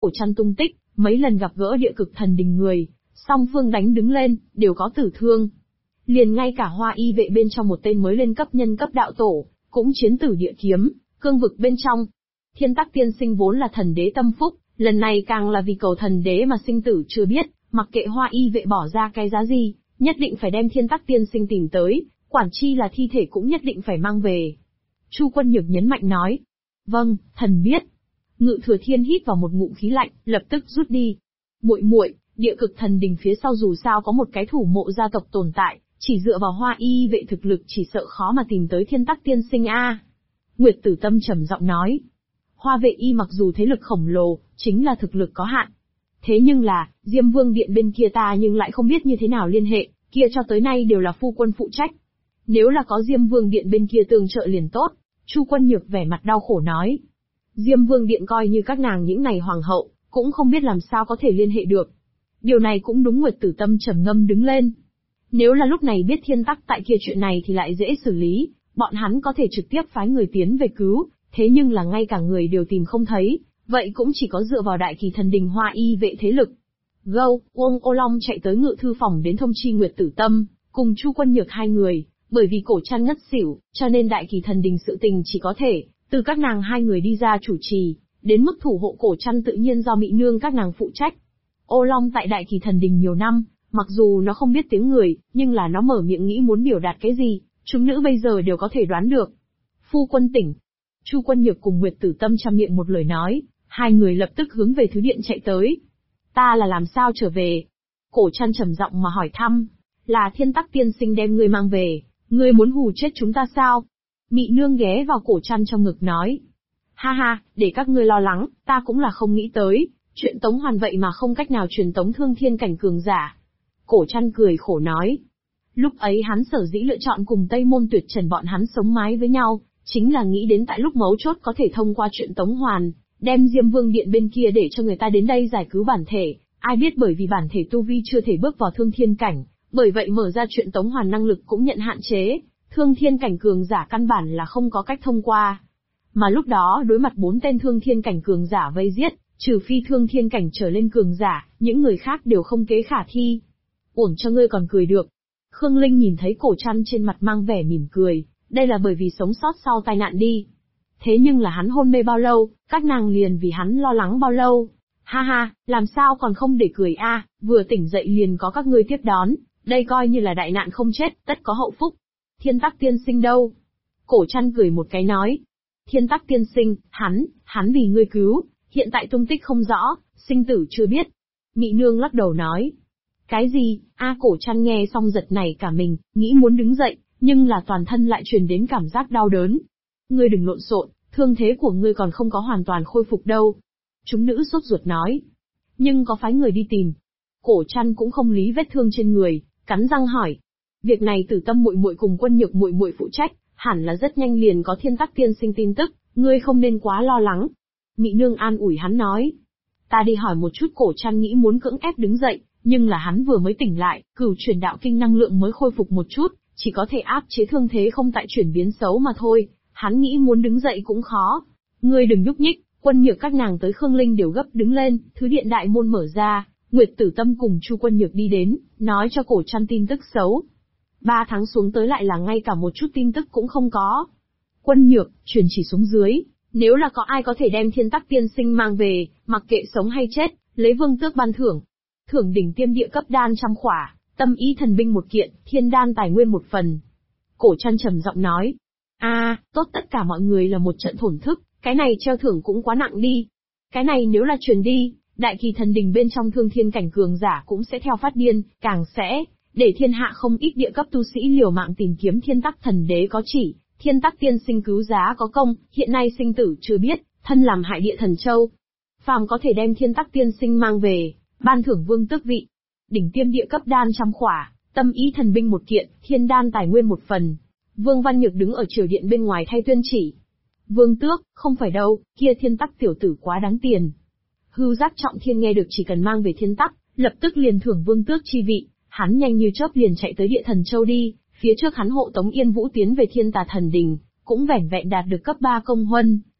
Cổ Trăn tung tích, mấy lần gặp gỡ địa cực thần đình người, song phương đánh đứng lên, đều có tử thương. Liền ngay cả Hoa Y vệ bên trong một tên mới lên cấp nhân cấp đạo tổ, cũng chiến tử địa kiếm, cương vực bên trong. Thiên Tắc tiên sinh vốn là thần đế tâm phúc, lần này càng là vì cầu thần đế mà sinh tử chưa biết, mặc kệ Hoa Y vệ bỏ ra cái giá gì, nhất định phải đem Thiên Tắc tiên sinh tìm tới, quản chi là thi thể cũng nhất định phải mang về. Chu Quân Nhược nhấn mạnh nói. Vâng, thần biết. Ngự Thừa Thiên hít vào một ngụm khí lạnh, lập tức rút đi. Muội muội, địa cực thần đình phía sau dù sao có một cái thủ mộ gia tộc tồn tại, chỉ dựa vào Hoa Y vệ thực lực chỉ sợ khó mà tìm tới Thiên Tắc tiên sinh a. Nguyệt Tử Tâm trầm giọng nói. Hoa vệ y mặc dù thế lực khổng lồ, chính là thực lực có hạn. Thế nhưng là, Diêm Vương Điện bên kia ta nhưng lại không biết như thế nào liên hệ, kia cho tới nay đều là phu quân phụ trách. Nếu là có Diêm Vương Điện bên kia tương trợ liền tốt, Chu Quân Nhược vẻ mặt đau khổ nói. Diêm Vương Điện coi như các nàng những này hoàng hậu, cũng không biết làm sao có thể liên hệ được. Điều này cũng đúng. Nguyệt Tử Tâm trầm ngâm đứng lên. Nếu là lúc này biết Thiên Tắc tại kia chuyện này thì lại dễ xử lý, bọn hắn có thể trực tiếp phái người tiến về cứu, thế nhưng là ngay cả người đều tìm không thấy, vậy cũng chỉ có dựa vào Đại Kỳ thần đình Hoa Y vệ thế lực. Gâu, Uông Ô Long chạy tới ngự thư phòng đến thông chi Nguyệt Tử Tâm, cùng Chu Quân Nhược hai người, bởi vì Cổ Trăn ngất xỉu, cho nên Đại Kỳ thần đình sự tình chỉ có thể từ các nàng hai người đi ra chủ trì, đến mức thủ hộ Cổ Trăn tự nhiên do Mị Nương các nàng phụ trách. Ô Long tại Đại Kỳ thần đình nhiều năm, mặc dù nó không biết tiếng người, nhưng là nó mở miệng nghĩ muốn biểu đạt cái gì, chúng nữ bây giờ đều có thể đoán được. Phu quân tỉnh. Chu Quân Nhược cùng Nguyệt Tử Tâm trăm miệng một lời nói, hai người lập tức hướng về thứ điện chạy tới. Ta là làm sao trở về? Cổ Trăn trầm giọng mà hỏi thăm. Là Thiên Tắc tiên sinh đem ngươi mang về, ngươi muốn hù chết chúng ta sao? Mị Nương ghé vào Cổ Trăn trong ngực nói. Ha ha, để các ngươi lo lắng, ta cũng là không nghĩ tới, chuyện Tống Hoàn vậy mà không cách nào truyền tống thương thiên cảnh cường giả. Cổ Trăn cười khổ nói. Lúc ấy hắn sở dĩ lựa chọn cùng Tây Môn Tuyệt Trần bọn hắn sống mái với nhau, chính là nghĩ đến tại lúc mấu chốt có thể thông qua chuyện Tống Hoàn, đem Diêm Vương Điện bên kia để cho người ta đến đây giải cứu bản thể, ai biết bởi vì bản thể tu vi chưa thể bước vào thương thiên cảnh, bởi vậy mở ra chuyện Tống Hoàn năng lực cũng nhận hạn chế, thương thiên cảnh cường giả căn bản là không có cách thông qua. Mà lúc đó đối mặt 4 tên thương thiên cảnh cường giả vây giết, trừ phi thương thiên cảnh trở lên cường giả, những người khác đều không kế khả thi. Uổng cho ngươi còn cười được. Khương Linh nhìn thấy Cổ Trăn trên mặt mang vẻ mỉm cười, đây là bởi vì sống sót sau tai nạn đi. Thế nhưng là hắn hôn mê bao lâu, các nàng liền vì hắn lo lắng bao lâu. Ha ha, làm sao còn không để cười a, vừa tỉnh dậy liền có các ngươi tiếp đón, đây coi như là đại nạn không chết, tất có hậu phúc. Thiên Tắc tiên sinh đâu? Cổ Trăn cười một cái nói. Thiên Tắc tiên sinh, hắn vì ngươi cứu, hiện tại tung tích không rõ, sinh tử chưa biết. Mị Nương lắc đầu nói. Cái gì? Cổ Trăn nghe xong giật nảy cả mình, nghĩ muốn đứng dậy, nhưng là toàn thân lại truyền đến cảm giác đau đớn. Ngươi đừng lộn xộn, thương thế của ngươi còn không có hoàn toàn khôi phục đâu. Chúng nữ sốt ruột nói. Nhưng có phái người đi tìm. Cổ Trăn cũng không lý vết thương trên người, cắn răng hỏi. Việc này Tử Tâm muội muội cùng Quân Nhược muội muội phụ trách, hẳn là rất nhanh liền có Thiên Tắc tiên sinh tin tức, ngươi không nên quá lo lắng. Mị Nương an ủi hắn nói. Ta đi hỏi một chút. Cổ Trăn nghĩ muốn cưỡng ép đứng dậy, nhưng là hắn vừa mới tỉnh lại, cửu truyền đạo kinh năng lượng mới khôi phục một chút, chỉ có thể áp chế thương thế không tại chuyển biến xấu mà thôi, hắn nghĩ muốn đứng dậy cũng khó. Ngươi đừng nhúc nhích. Quân Nhược các nàng tới Khương Linh đều gấp đứng lên, thứ điện đại môn mở ra, Nguyệt Tử Tâm cùng Chu Quân Nhược đi đến, nói cho Cổ Trăn tin tức xấu. 3 tháng xuống tới lại là ngay cả một chút tin tức cũng không có. Quân Nhược, truyền chỉ xuống dưới, nếu là có ai có thể đem Thiên Tắc tiên sinh mang về, mặc kệ sống hay chết, lấy vương tước ban thưởng. Thưởng đỉnh tiêm địa cấp đan 100 khỏa, tâm ý thần binh 1 kiện, thiên đan tài nguyên 1 phần. Cổ Trăn trầm giọng nói. Tốt, tất cả mọi người là một trận thổn thức, cái này treo thưởng cũng quá nặng đi. Cái này nếu là truyền đi, Đại Kỳ thần đình bên trong thương thiên cảnh cường giả cũng sẽ theo phát điên, càng sẽ để thiên hạ không ít địa cấp tu sĩ liều mạng tìm kiếm Thiên Tắc thần đế có chỉ, Thiên Tắc tiên sinh cứu giá có công, hiện nay sinh tử chưa biết, thân làm hại địa thần châu. Phàm có thể đem Thiên Tắc tiên sinh mang về, ban thưởng vương tước vị, đỉnh tiêm địa cấp đan 100 khỏa, tâm ý thần binh 1 kiện, thiên đan tài nguyên 1 phần. Vương Văn Nhược đứng ở triều điện bên ngoài thay tuyên chỉ. Vương tước, không phải đâu, kia Thiên Tắc tiểu tử quá đáng tiền. Hưu Giác Trọng Thiên nghe được chỉ cần mang về Thiên Tắc, lập tức liền thưởng vương tước chi vị, hắn nhanh như chớp liền chạy tới địa thần châu đi, phía trước hắn hộ tống Yên Vũ tiến về Thiên Tà thần đình, cũng vẻn vẹn đạt được cấp 3 công huân,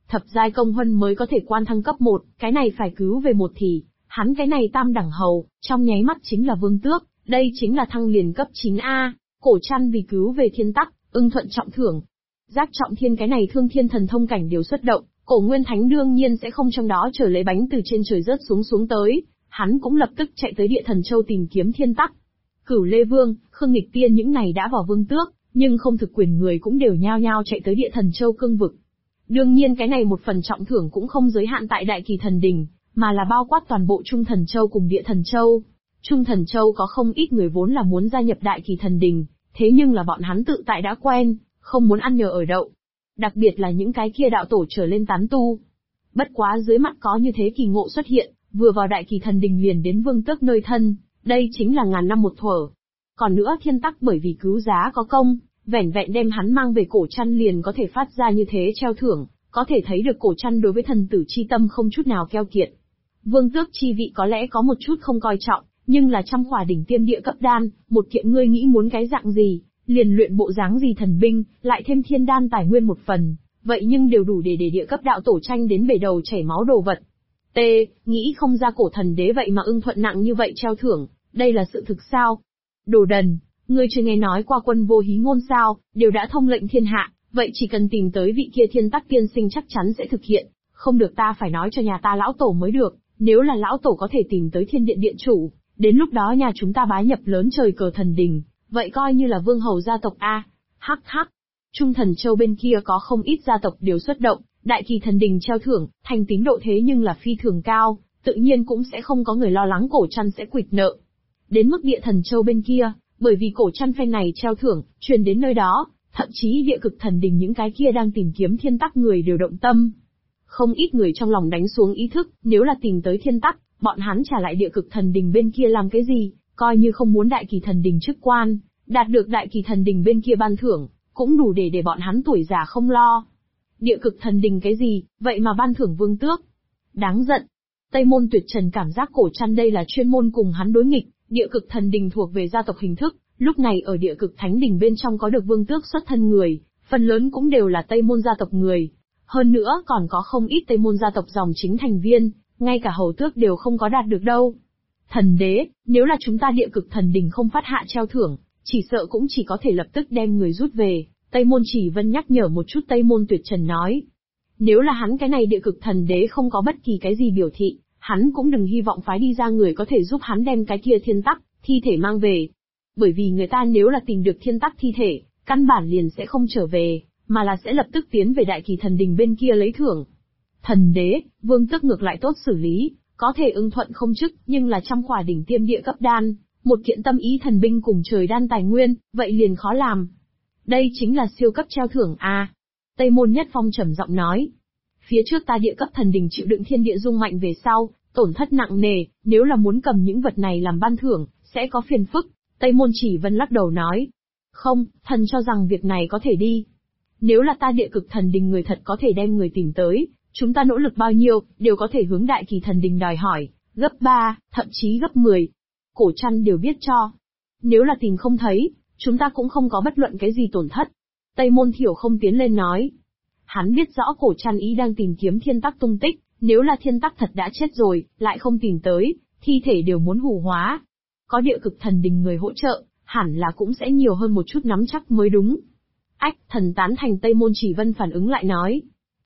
thập giai công huân mới có thể quan thăng cấp 1, cái này phải cứu về một thì, hắn cái này tam đẳng hầu, trong nháy mắt chính là vương tước, đây chính là thăng liền cấp 9A, Cổ Trăn vì cứu về thiên tắc, ưng thuận trọng thưởng. Giác trọng thiên cái này thương thiên thần thông cảnh đều xuất động, Cổ Nguyên Thánh đương nhiên sẽ không trong đó chờ lấy bánh từ trên trời rớt xuống tới, hắn cũng lập tức chạy tới Địa Thần Châu tìm kiếm thiên tắc. Cửu Lê Vương, Khương Nghịch Tiên những này đã vào vương tước, nhưng không thực quyền người cũng đều nhao nhao chạy tới Địa Thần Châu cương vực. Đương nhiên cái này một phần trọng thưởng cũng không giới hạn tại Đại Kỳ Thần Đình, mà là bao quát toàn bộ Trung Thần Châu cùng Địa Thần Châu. Trung Thần Châu có không ít người vốn là muốn gia nhập Đại Kỳ Thần Đình, thế nhưng là bọn hắn tự tại đã quen, không muốn ăn nhờ ở đậu. Đặc biệt là những cái kia đạo tổ trở lên tán tu. Bất quá dưới mặt có như thế kỳ ngộ xuất hiện, vừa vào Đại Kỳ Thần Đình liền đến vương tước nơi thân, đây chính là ngàn năm một thuở. Còn nữa thiên tắc bởi vì cứu giá có công, vẻn vẹn đem hắn mang về Cổ Trăn liền có thể phát ra như thế treo thưởng, có thể thấy được Cổ Trăn đối với thần tử chi tâm không chút nào keo kiệt. Vương tước chi vị có lẽ có một chút không coi trọng, nhưng là trăm khỏa đỉnh tiêm địa cấp đan, một kiện ngươi nghĩ muốn cái dạng gì, liền luyện bộ dáng gì thần binh, lại thêm thiên đan tài nguyên một phần, vậy nhưng đều đủ để địa cấp đạo tổ tranh đến bể đầu chảy máu đồ vật. T, nghĩ không ra cổ thần đế vậy mà ưng thuận nặng như vậy treo thưởng, đây là sự thực sao? Đồ đần, ngươi chưa nghe nói qua quân vô hí ngôn sao, đều đã thông lệnh thiên hạ, vậy chỉ cần tìm tới vị kia thiên tắc tiên sinh chắc chắn sẽ thực hiện, không được ta phải nói cho nhà ta lão tổ mới được, nếu là lão tổ có thể tìm tới thiên điện điện chủ, đến lúc đó nhà chúng ta bái nhập lớn trời cờ thần đình, vậy coi như là vương hầu gia tộc A. Hắc hắc. Trung Thần Châu bên kia có không ít gia tộc đều xuất động, Đại Kỳ Thần Đình treo thưởng, thành tín độ thế nhưng là phi thường cao, tự nhiên cũng sẽ không có người lo lắng Cổ Trăn sẽ quỵt nợ. Đến mức Địa Thần Châu bên kia, bởi vì Cổ Trăn phen này treo thưởng, truyền đến nơi đó, thậm chí Địa Cực Thần Đình những cái kia đang tìm kiếm thiên tắc người đều động tâm. Không ít người trong lòng đánh xuống ý thức, nếu là tìm tới thiên tắc, bọn hắn trả lại Địa Cực Thần Đình bên kia làm cái gì, coi như không muốn Đại Kỳ Thần Đình chức quan, đạt được Đại Kỳ Thần Đình bên kia ban thưởng, cũng đủ để bọn hắn tuổi già không lo. Địa Cực Thần Đình cái gì, vậy mà ban thưởng vương tước. Đáng giận. Tây Môn Tuyệt Trần cảm giác Cổ Trăn đây là chuyên môn cùng hắn đối nghịch, Địa Cực Thần Đình thuộc về gia tộc hình thức, lúc này ở Địa Cực Thánh Đình bên trong có được vương tước xuất thân người, phần lớn cũng đều là Tây Môn gia tộc người. Hơn nữa còn có không ít Tây Môn gia tộc dòng chính thành viên, ngay cả hầu tước đều không có đạt được đâu. Thần đế, nếu là chúng ta Địa Cực Thần Đình không phát hạ treo thưởng, chỉ sợ cũng chỉ có thể lập tức đem người rút về. Tây Môn Chỉ Vân nhắc nhở một chút Tây Môn Tuyệt Trần nói. Nếu là hắn cái này Địa Cực Thần đế không có bất kỳ cái gì biểu thị, hắn cũng đừng hy vọng phái đi ra người có thể giúp hắn đem cái kia thiên tắc, thi thể mang về. Bởi vì người ta nếu là tìm được thiên tắc thi thể, căn bản liền sẽ không trở về, mà là sẽ lập tức tiến về Đại Kỳ Thần Đình bên kia lấy thưởng. Thần đế, vương tước ngược lại tốt xử lý, có thể ưng thuận không chức, nhưng là trăm khỏa đỉnh tiêm địa cấp đan, một kiện tâm ý thần binh cùng trời đan tài nguyên, vậy liền khó làm. Đây chính là siêu cấp treo thưởng a. Tây Môn Nhất Phong trầm giọng nói. Phía trước ta Địa cấp thần đình chịu đựng thiên địa dung mạnh về sau, tổn thất nặng nề, nếu là muốn cầm những vật này làm ban thưởng, sẽ có phiền phức. Tây Môn Chỉ Vân lắc đầu nói. Không, thần cho rằng việc này có thể đi. Nếu là ta Địa Cực Thần Đình người thật có thể đem người tìm tới, chúng ta nỗ lực bao nhiêu, đều có thể hướng Đại Kỳ Thần Đình đòi hỏi, gấp 3, thậm chí gấp 10. Cổ Trăn đều biết cho. Nếu là tìm không thấy, chúng ta cũng không có bất luận cái gì tổn thất. Tây Môn Thiểu không tiến lên nói. Hắn biết rõ Cổ Trăn ý đang tìm kiếm thiên tắc tung tích, nếu là thiên tắc thật đã chết rồi, lại không tìm tới, thi thể đều muốn hủ hóa. Có Địa Cực Thần Đình người hỗ trợ, hẳn là cũng sẽ nhiều hơn một chút nắm chắc mới đúng. Ách, thần tán thành. Tây Môn Chỉ Vân phản ứng lại nói.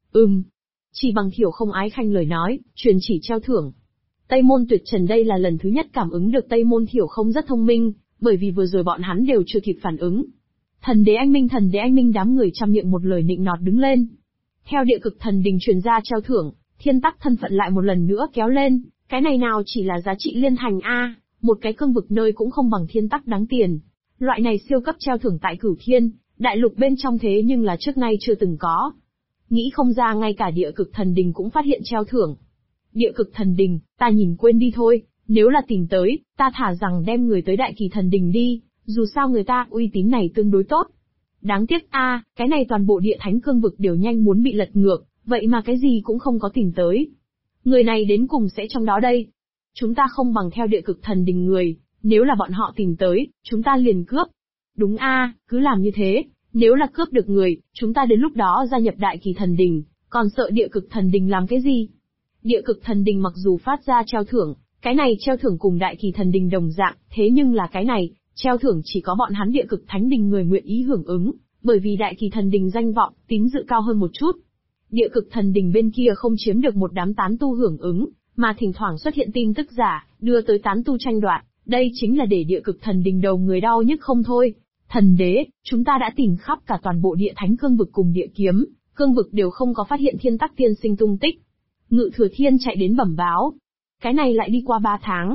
Chỉ bằng Thiểu không ái khanh lời nói, truyền chỉ treo thưởng. Tây Môn Tuyệt Trần đây là lần thứ nhất cảm ứng được Tây Môn Thiểu không rất thông minh, bởi vì vừa rồi bọn hắn đều chưa kịp phản ứng. Thần đế anh minh đám người trăm miệng một lời nịnh nọt đứng lên. Theo Địa Cực Thần Đình truyền ra treo thưởng, thiên tắc thân phận lại một lần nữa kéo lên, cái này nào chỉ là giá trị liên thành a, một cái cương vực nơi cũng không bằng thiên tắc đáng tiền. Loại này siêu cấp treo thưởng tại Cửu Thiên, đại lục bên trong thế nhưng là trước nay chưa từng có. Nghĩ không ra ngay cả Địa Cực Thần Đình cũng phát hiện treo thưởng. Địa Cực Thần Đình, ta nhìn quên đi thôi, nếu là tìm tới, ta thả rằng đem người tới Đại Kỳ Thần Đình đi, dù sao người ta uy tín này tương đối tốt. Đáng tiếc a, cái này toàn bộ địa thánh cương vực đều nhanh muốn bị lật ngược, vậy mà cái gì cũng không có tìm tới. Người này đến cùng sẽ trong đó đây. Chúng ta không bằng theo Địa Cực Thần Đình người, nếu là bọn họ tìm tới, chúng ta liền cướp. Đúng a, cứ làm như thế, nếu là cướp được người, chúng ta đến lúc đó gia nhập Đại Kỳ Thần Đình, còn sợ địa cực thần đình làm cái gì? Địa cực thần đình mặc dù phát ra treo thưởng, cái này treo thưởng cùng đại kỳ thần đình đồng dạng, thế nhưng là cái này, treo thưởng chỉ có bọn hắn địa cực thánh đình người nguyện ý hưởng ứng, bởi vì đại kỳ thần đình danh vọng, tín dự cao hơn một chút. Địa cực thần đình bên kia không chiếm được một đám tán tu hưởng ứng, mà thỉnh thoảng xuất hiện tin tức giả, đưa tới tán tu tranh đoạt, đây chính là để địa cực thần đình đầu người đau nhức không thôi. Thần đế, chúng ta đã tìm khắp cả toàn bộ địa thánh cương vực cùng địa kiếm, cương vực đều không có phát hiện Thiên Tắc tiên sinh tung tích. Ngự Thừa Thiên chạy đến bẩm báo. Cái này lại đi qua 3 tháng.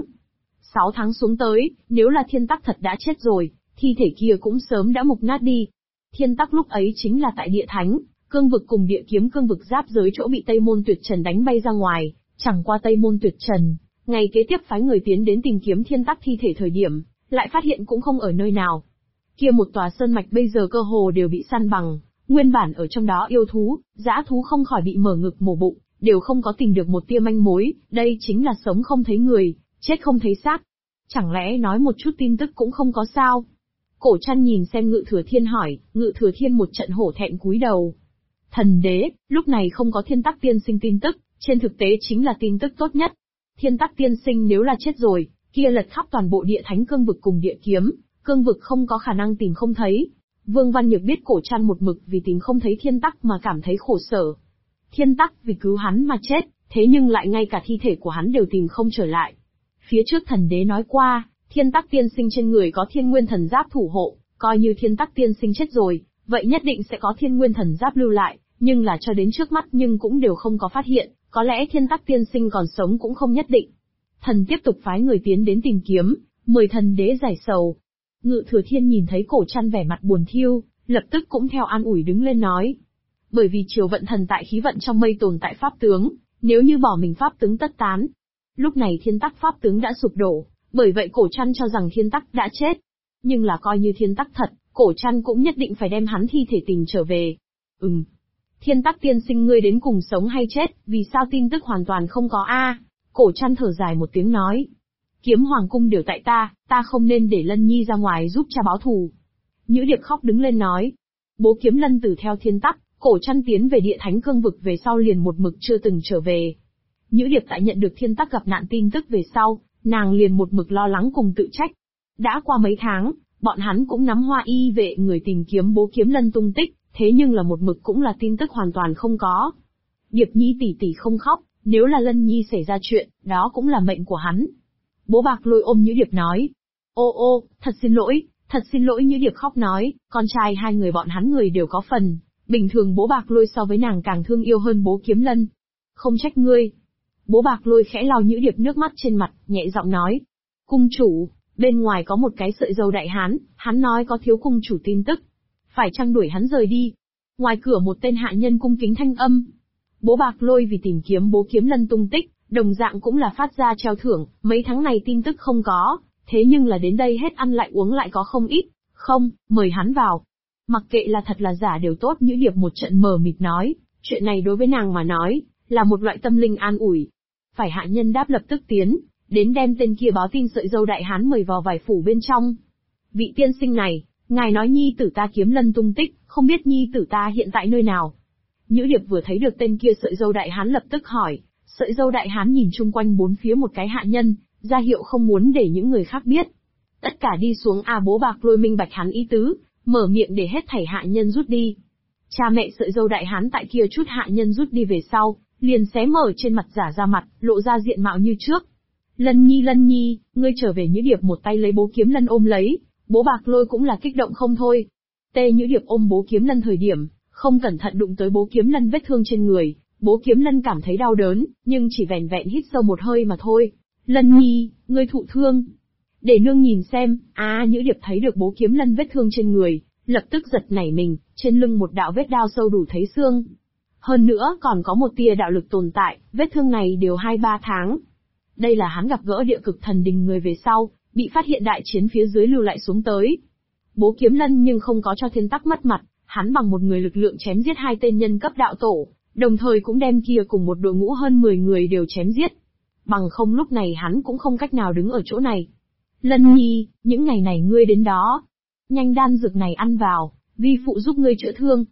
6 tháng xuống tới, nếu là Thiên Tắc thật đã chết rồi, thi thể kia cũng sớm đã mục nát đi. Thiên Tắc lúc ấy chính là tại địa thánh, cương vực cùng địa kiếm cương vực giáp giới chỗ bị Tây Môn Tuyệt Trần đánh bay ra ngoài, chẳng qua Tây Môn Tuyệt Trần, ngày kế tiếp phái người tiến đến tìm kiếm Thiên Tắc thi thể thời điểm, lại phát hiện cũng không ở nơi nào. Kia một tòa sơn mạch bây giờ cơ hồ đều bị săn bằng, nguyên bản ở trong đó yêu thú, dã thú không khỏi bị mở ngực mổ bụng, đều không có tìm được một tia manh mối, đây chính là sống không thấy người, chết không thấy xác. Chẳng lẽ nói một chút tin tức cũng không có sao? Cổ Trăn nhìn xem Ngự Thừa Thiên hỏi, Ngự Thừa Thiên một trận hổ thẹn cúi đầu. Thần đế, lúc này không có Thiên Tắc tiên sinh tin tức, trên thực tế chính là tin tức tốt nhất. Thiên Tắc tiên sinh nếu là chết rồi, kia lật khắp toàn bộ địa thánh cương vực cùng địa kiếm, cương vực không có khả năng tìm không thấy. Vương Văn Nhược biết Cổ Trăn một mực vì tìm không thấy Thiên Tắc mà cảm thấy khổ sở. Thiên Tắc vì cứu hắn mà chết, thế nhưng lại ngay cả thi thể của hắn đều tìm không trở lại. Phía trước thần đế nói qua, Thiên Tắc tiên sinh trên người có Thiên Nguyên thần giáp thủ hộ, coi như Thiên Tắc tiên sinh chết rồi, vậy nhất định sẽ có Thiên Nguyên thần giáp lưu lại, nhưng là cho đến trước mắt nhưng cũng đều không có phát hiện, có lẽ Thiên Tắc tiên sinh còn sống cũng không nhất định. Thần tiếp tục phái người tiến đến tìm kiếm, mời thần đế giải sầu. Ngự Thừa Thiên nhìn thấy Cổ Trăn vẻ mặt buồn thiu, lập tức cũng theo an ủi đứng lên nói. Bởi vì triều vận thần tại khí vận trong mây tồn tại pháp tướng, nếu như bỏ mình pháp tướng tất tán. Lúc này Thiên Tắc pháp tướng đã sụp đổ, bởi vậy Cổ Trăn cho rằng Thiên Tắc đã chết. Nhưng là coi như Thiên Tắc thật, Cổ Trăn cũng nhất định phải đem hắn thi thể tìm trở về. Thiên Tắc tiên sinh ngươi đến cùng sống hay chết, vì sao tin tức hoàn toàn không có a? Cổ Trăn thở dài một tiếng nói. Kiếm hoàng cung đều tại ta không nên để Lân Nhi ra ngoài giúp cha báo thù. Nhữ Điệp khóc đứng lên nói. Bố Kiếm Lân tử theo Thiên Tắc, Cổ Trăn tiến về địa thánh cương vực về sau liền một mực chưa từng trở về. Nhữ Điệp tại nhận được Thiên Tắc gặp nạn tin tức về sau, nàng liền một mực lo lắng cùng tự trách. Đã qua mấy tháng, bọn hắn cũng nắm Hoa Y vệ người tìm kiếm Bố Kiếm Lân tung tích, thế nhưng là một mực cũng là tin tức hoàn toàn không có. Điệp Nhi tỷ tỷ không khóc, nếu là Lân Nhi xảy ra chuyện, đó cũng là mệnh của hắn. Bố Bạc Lôi ôm Nhữ Điệp nói. Ô, thật xin lỗi Nhữ Điệp khóc nói, con trai hai người bọn hắn người đều có phần, bình thường bố Bạc Lôi so với nàng càng thương yêu hơn Bố Kiếm Lân. Không trách ngươi. Bố Bạc Lôi khẽ lau Nhữ Điệp nước mắt trên mặt, nhẹ giọng nói. Cung chủ, bên ngoài có một cái sợi dâu đại hán, hắn nói có thiếu cung chủ tin tức. Phải chăng đuổi hắn rời đi? Ngoài cửa một tên hạ nhân cung kính thanh âm. Bố Bạc Lôi vì tìm kiếm Bố Kiếm Lân tung tích, đồng dạng cũng là phát ra treo thưởng, mấy tháng này tin tức không có, thế nhưng là đến đây hết ăn lại uống lại có không ít, không, mời hắn vào. Mặc kệ là thật là giả đều tốt, Nhữ Điệp một trận mờ mịt nói, chuyện này đối với nàng mà nói, là một loại tâm linh an ủi. Phải hạ nhân đáp lập tức tiến, đến đem tên kia báo tin sợi dâu đại hán mời vào vài phủ bên trong. Vị tiên sinh này, ngài nói nhi tử ta Kiếm Lân tung tích, không biết nhi tử ta hiện tại nơi nào. Nhữ Điệp vừa thấy được tên kia sợi dâu đại hán lập tức hỏi. Sợi dâu đại hán nhìn chung quanh bốn phía một cái hạ nhân, ra hiệu không muốn để những người khác biết. Tất cả đi xuống Bố Bạc Lôi minh bạch hắn ý tứ, mở miệng để hết thảy hạ nhân rút đi. Cha mẹ sợi dâu đại hán tại kia chút hạ nhân rút đi về sau, liền xé mở trên mặt giả ra mặt, lộ ra diện mạo như trước. Lân Nhi, ngươi trở về. Nhữ Điệp một tay lấy Bố Kiếm Lân ôm lấy, Bố Bạc Lôi cũng là kích động không thôi. Nhữ Điệp ôm Bố Kiếm Lân thời điểm, không cẩn thận đụng tới Bố Kiếm Lân vết thương trên người. Bố Kiếm Lân cảm thấy đau đớn, nhưng chỉ vẻn vẹn hít sâu một hơi mà thôi. Lân Nhi, ngươi thụ thương. Để nương nhìn xem. Nhữ Điệp thấy được Bố Kiếm Lân vết thương trên người, lập tức giật nảy mình, trên lưng một đạo vết đao sâu đủ thấy xương. Hơn nữa còn có một tia đạo lực tồn tại, vết thương này đều 2-3 tháng. Đây là hắn gặp gỡ địa cực thần đình người về sau, bị phát hiện đại chiến phía dưới lưu lại xuống tới. Bố Kiếm Lân nhưng không có cho Thiên Tắc mất mặt, hắn bằng một người lực lượng chém giết 2 tên nhân cấp đạo tổ. Đồng thời cũng đem kia cùng một đội ngũ hơn 10 người đều chém giết. Bằng không lúc này hắn cũng không cách nào đứng ở chỗ này. Lân Nhi, những ngày này ngươi đến đó. Nhanh đan dược này ăn vào, vi phụ giúp ngươi chữa thương.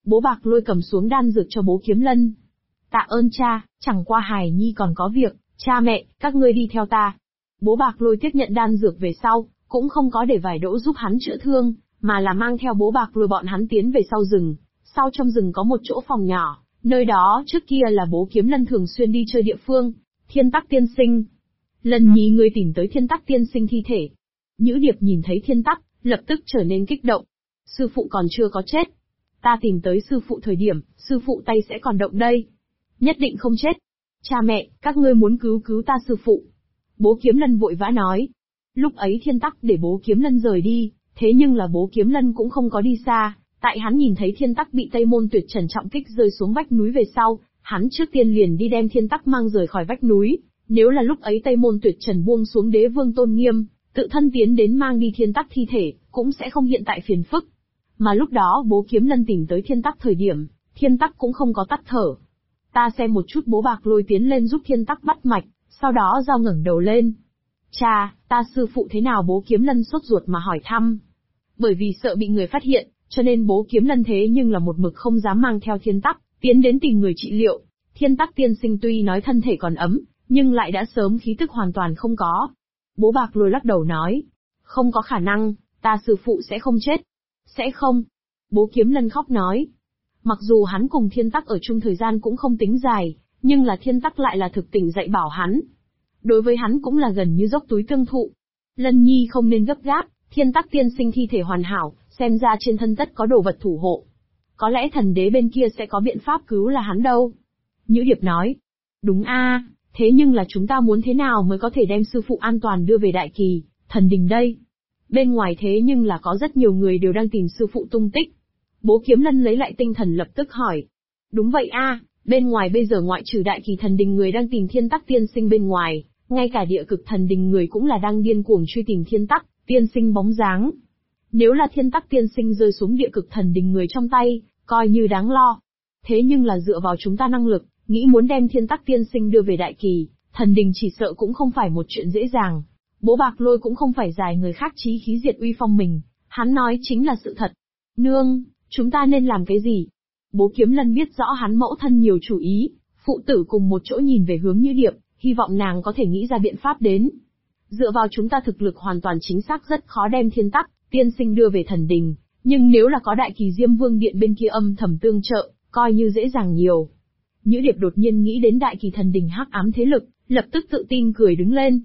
Bố Bạc Lôi cầm xuống đan dược cho bố Kiếm Lân. Tạ ơn cha, chẳng qua hài nhi còn có việc, cha mẹ, các ngươi đi theo ta. Bố Bạc Lôi tiếp nhận đan dược về sau, cũng không có để vải đỗ giúp hắn chữa thương, mà là mang theo bố Bạc Lôi bọn hắn tiến về sau rừng. Sau trong rừng có một chỗ phòng nhỏ, nơi đó trước kia là bố Kiếm Lân thường xuyên đi chơi địa phương. Thiên Tắc tiên sinh. Lần nhì ngươi tìm tới Thiên Tắc tiên sinh thi thể. Nhữ Điệp nhìn thấy Thiên Tắc, lập tức trở nên kích động. Sư phụ còn chưa có chết. Ta tìm tới sư phụ thời điểm, sư phụ tay sẽ còn động đây. Nhất định không chết. Cha mẹ, các ngươi muốn cứu ta sư phụ. Bố Kiếm Lân vội vã nói. Lúc ấy Thiên Tắc để bố Kiếm Lân rời đi, thế nhưng là bố Kiếm Lân cũng không có đi xa, tại hắn nhìn thấy Thiên Tắc bị Tây Môn Tuyệt Trần trọng kích rơi xuống vách núi về sau, hắn trước tiên liền đi đem Thiên Tắc mang rời khỏi vách núi. Nếu là lúc ấy Tây Môn Tuyệt Trần buông xuống Đế Vương tôn nghiêm, tự thân tiến đến mang đi Thiên Tắc thi thể, cũng sẽ không hiện tại phiền phức. Mà lúc đó bố Kiếm Lân tìm tới Thiên Tắc thời điểm, Thiên Tắc cũng không có tắt thở. Ta xem một chút. Bố Bạc Lôi tiến lên giúp Thiên Tắc bắt mạch, sau đó giao ngẩng đầu lên. Cha, ta sư phụ thế nào? Bố Kiếm Lân sốt ruột mà hỏi thăm. Bởi vì sợ bị người phát hiện, cho nên bố Kiếm Lân thế nhưng là một mực không dám mang theo Thiên Tắc, tiến đến tìm người trị liệu. Thiên Tắc tiên sinh tuy nói thân thể còn ấm, nhưng lại đã sớm khí tức hoàn toàn không có. Bố Bạc Lôi lắc đầu nói. Không có khả năng, ta sư phụ sẽ không chết. Sẽ không. Bố Kiếm Lân khóc nói. Mặc dù hắn cùng Thiên Tắc ở chung thời gian cũng không tính dài, nhưng là Thiên Tắc lại là thực tình dạy bảo hắn. Đối với hắn cũng là gần như dốc túi tương thụ. Lân nhi không nên gấp gáp, Thiên Tắc tiên sinh thi thể hoàn hảo, xem ra trên thân tất có đồ vật thủ hộ. Có lẽ thần đế bên kia sẽ có biện pháp cứu là hắn đâu. Nhữ Điệp nói. Đúng a, thế nhưng là chúng ta muốn thế nào mới có thể đem sư phụ an toàn đưa về Đại Kỳ, thần đình đây? Bên ngoài thế nhưng là có rất nhiều người đều đang tìm sư phụ tung tích. Bố Kiếm Lân lấy lại tinh thần lập tức hỏi. Đúng vậy a, bên ngoài bây giờ ngoại trừ Đại Kỳ thần đình người đang tìm Thiên Tắc tiên sinh bên ngoài, ngay cả Địa Cực thần đình người cũng là đang điên cuồng truy tìm Thiên Tắc tiên sinh bóng dáng. Nếu là Thiên Tắc tiên sinh rơi xuống Địa Cực thần đình người trong tay, coi như đáng lo. Thế nhưng là dựa vào chúng ta năng lực, nghĩ muốn đem Thiên Tắc tiên sinh đưa về Đại Kỳ, thần đình chỉ sợ cũng không phải một chuyện dễ dàng. Bố Bạc Lôi cũng không phải giải người khác chí khí diệt uy phong mình, hắn nói chính là sự thật. Nương, chúng ta nên làm cái gì? Bố Kiếm Lân biết rõ hắn mẫu thân nhiều chủ ý, phụ tử cùng một chỗ nhìn về hướng Nhữ Điệp, hy vọng nàng có thể nghĩ ra biện pháp đến. Dựa vào chúng ta thực lực hoàn toàn chính xác rất khó đem Thiên Tắc tiên sinh đưa về thần đình, nhưng nếu là có Đại Kỳ Diêm Vương điện bên kia âm thầm tương trợ, coi như dễ dàng nhiều. Nhữ Điệp đột nhiên nghĩ đến Đại Kỳ thần đình hắc ám thế lực, lập tức tự tin cười đứng lên.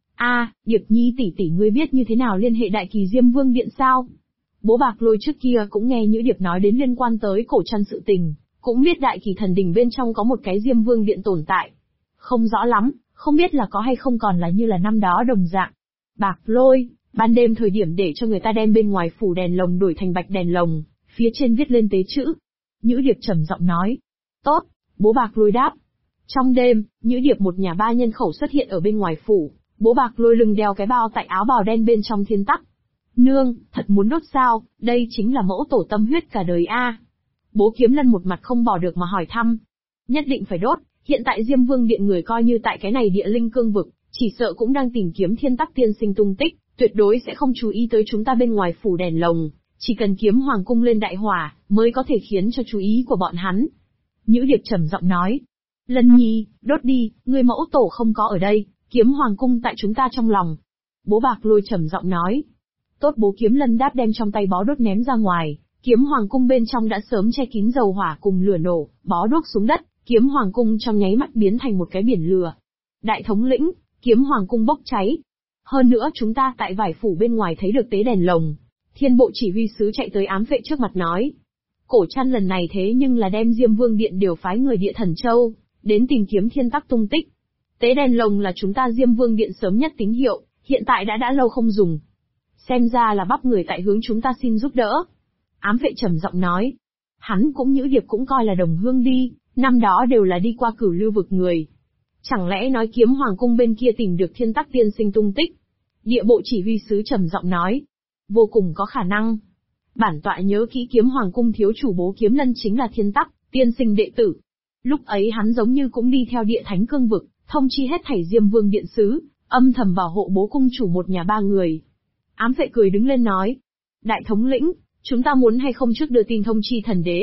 Điệp nhi tỷ tỷ, ngươi biết như thế nào liên hệ Đại Kỳ Diêm Vương điện sao? Bố Bạc Lôi trước kia cũng nghe Nhữ Điệp nói đến liên quan tới cổ trăn sự tình, cũng biết Đại Kỳ thần đình bên trong có một cái Diêm Vương điện tồn tại. Không rõ lắm, không biết là có hay không còn là như là năm đó đồng dạng. Bạc Lôi, ban đêm thời điểm để cho người ta đem bên ngoài phủ đèn lồng đổi thành bạch đèn lồng, phía trên viết lên tế chữ. Nhữ Điệp trầm giọng nói. Tốt, bố Bạc Lôi đáp. Trong đêm, Nhữ Điệp một nhà ba nhân khẩu xuất hiện ở bên ngoài phủ, bố Bạc Lôi lưng đeo cái bao tại áo bào đen bên trong Thiên Tắc. Nương, thật muốn đốt sao? Đây chính là mẫu tổ tâm huyết cả đời a. Bố Kiếm Lân một mặt không bỏ được mà hỏi thăm. Nhất định phải đốt, hiện tại Diêm Vương điện người coi như tại cái này địa linh cương vực, chỉ sợ cũng đang tìm kiếm Thiên Tắc tiên sinh tung tích, tuyệt đối sẽ không chú ý tới chúng ta bên ngoài phủ đèn lồng, chỉ cần kiếm hoàng cung lên đại hỏa, mới có thể khiến cho chú ý của bọn hắn. Nhữ Điệp trầm giọng nói. Lân nhi, đốt đi, người mẫu tổ không có ở đây, kiếm hoàng cung tại chúng ta trong lòng. Bố Bạc Lôi trầm giọng nói. Tốt, bố Kiếm Lân đáp đem trong tay bó đốt ném ra ngoài, kiếm hoàng cung bên trong đã sớm che kín dầu hỏa cùng lửa nổ, bó đuốc xuống đất, kiếm hoàng cung trong nháy mắt biến thành một cái biển lửa. Đại thống lĩnh, kiếm hoàng cung bốc cháy. Hơn nữa chúng ta tại vải phủ bên ngoài thấy được tế đèn lồng. Thiên bộ chỉ huy sứ chạy tới ám vệ trước mặt nói. Cổ Trăn lần này thế nhưng là đem Diêm Vương điện điều phái người Địa Thần Châu, đến tìm kiếm Thiên Tắc tung tích. Tế đèn lồng là chúng ta Diêm Vương điện sớm nhất tín hiệu, hiện tại đã lâu không dùng. Xem ra là bắp người tại hướng chúng ta xin giúp đỡ. Ám vệ trầm giọng nói. Hắn cũng Nhữ Điệp cũng coi là đồng hương đi, năm đó đều là đi qua Cửu Lưu vực người. Chẳng lẽ nói kiếm hoàng cung bên kia tìm được Thiên Tắc tiên sinh tung tích? Địa bộ chỉ huy sứ trầm giọng nói. Vô cùng có khả năng. Bản tọa nhớ kỹ kiếm hoàng cung thiếu chủ bố Kiếm Lân chính là Thiên Tắc tiên sinh đệ tử. Lúc ấy hắn giống như cũng đi theo địa thánh cương vực, thông chi hết thảy Diêm Vương điện sứ, âm thầm bảo hộ bố cung chủ một nhà ba người. Ám vệ cười đứng lên nói. Đại thống lĩnh, chúng ta muốn hay không trước đưa tin thông chi thần đế?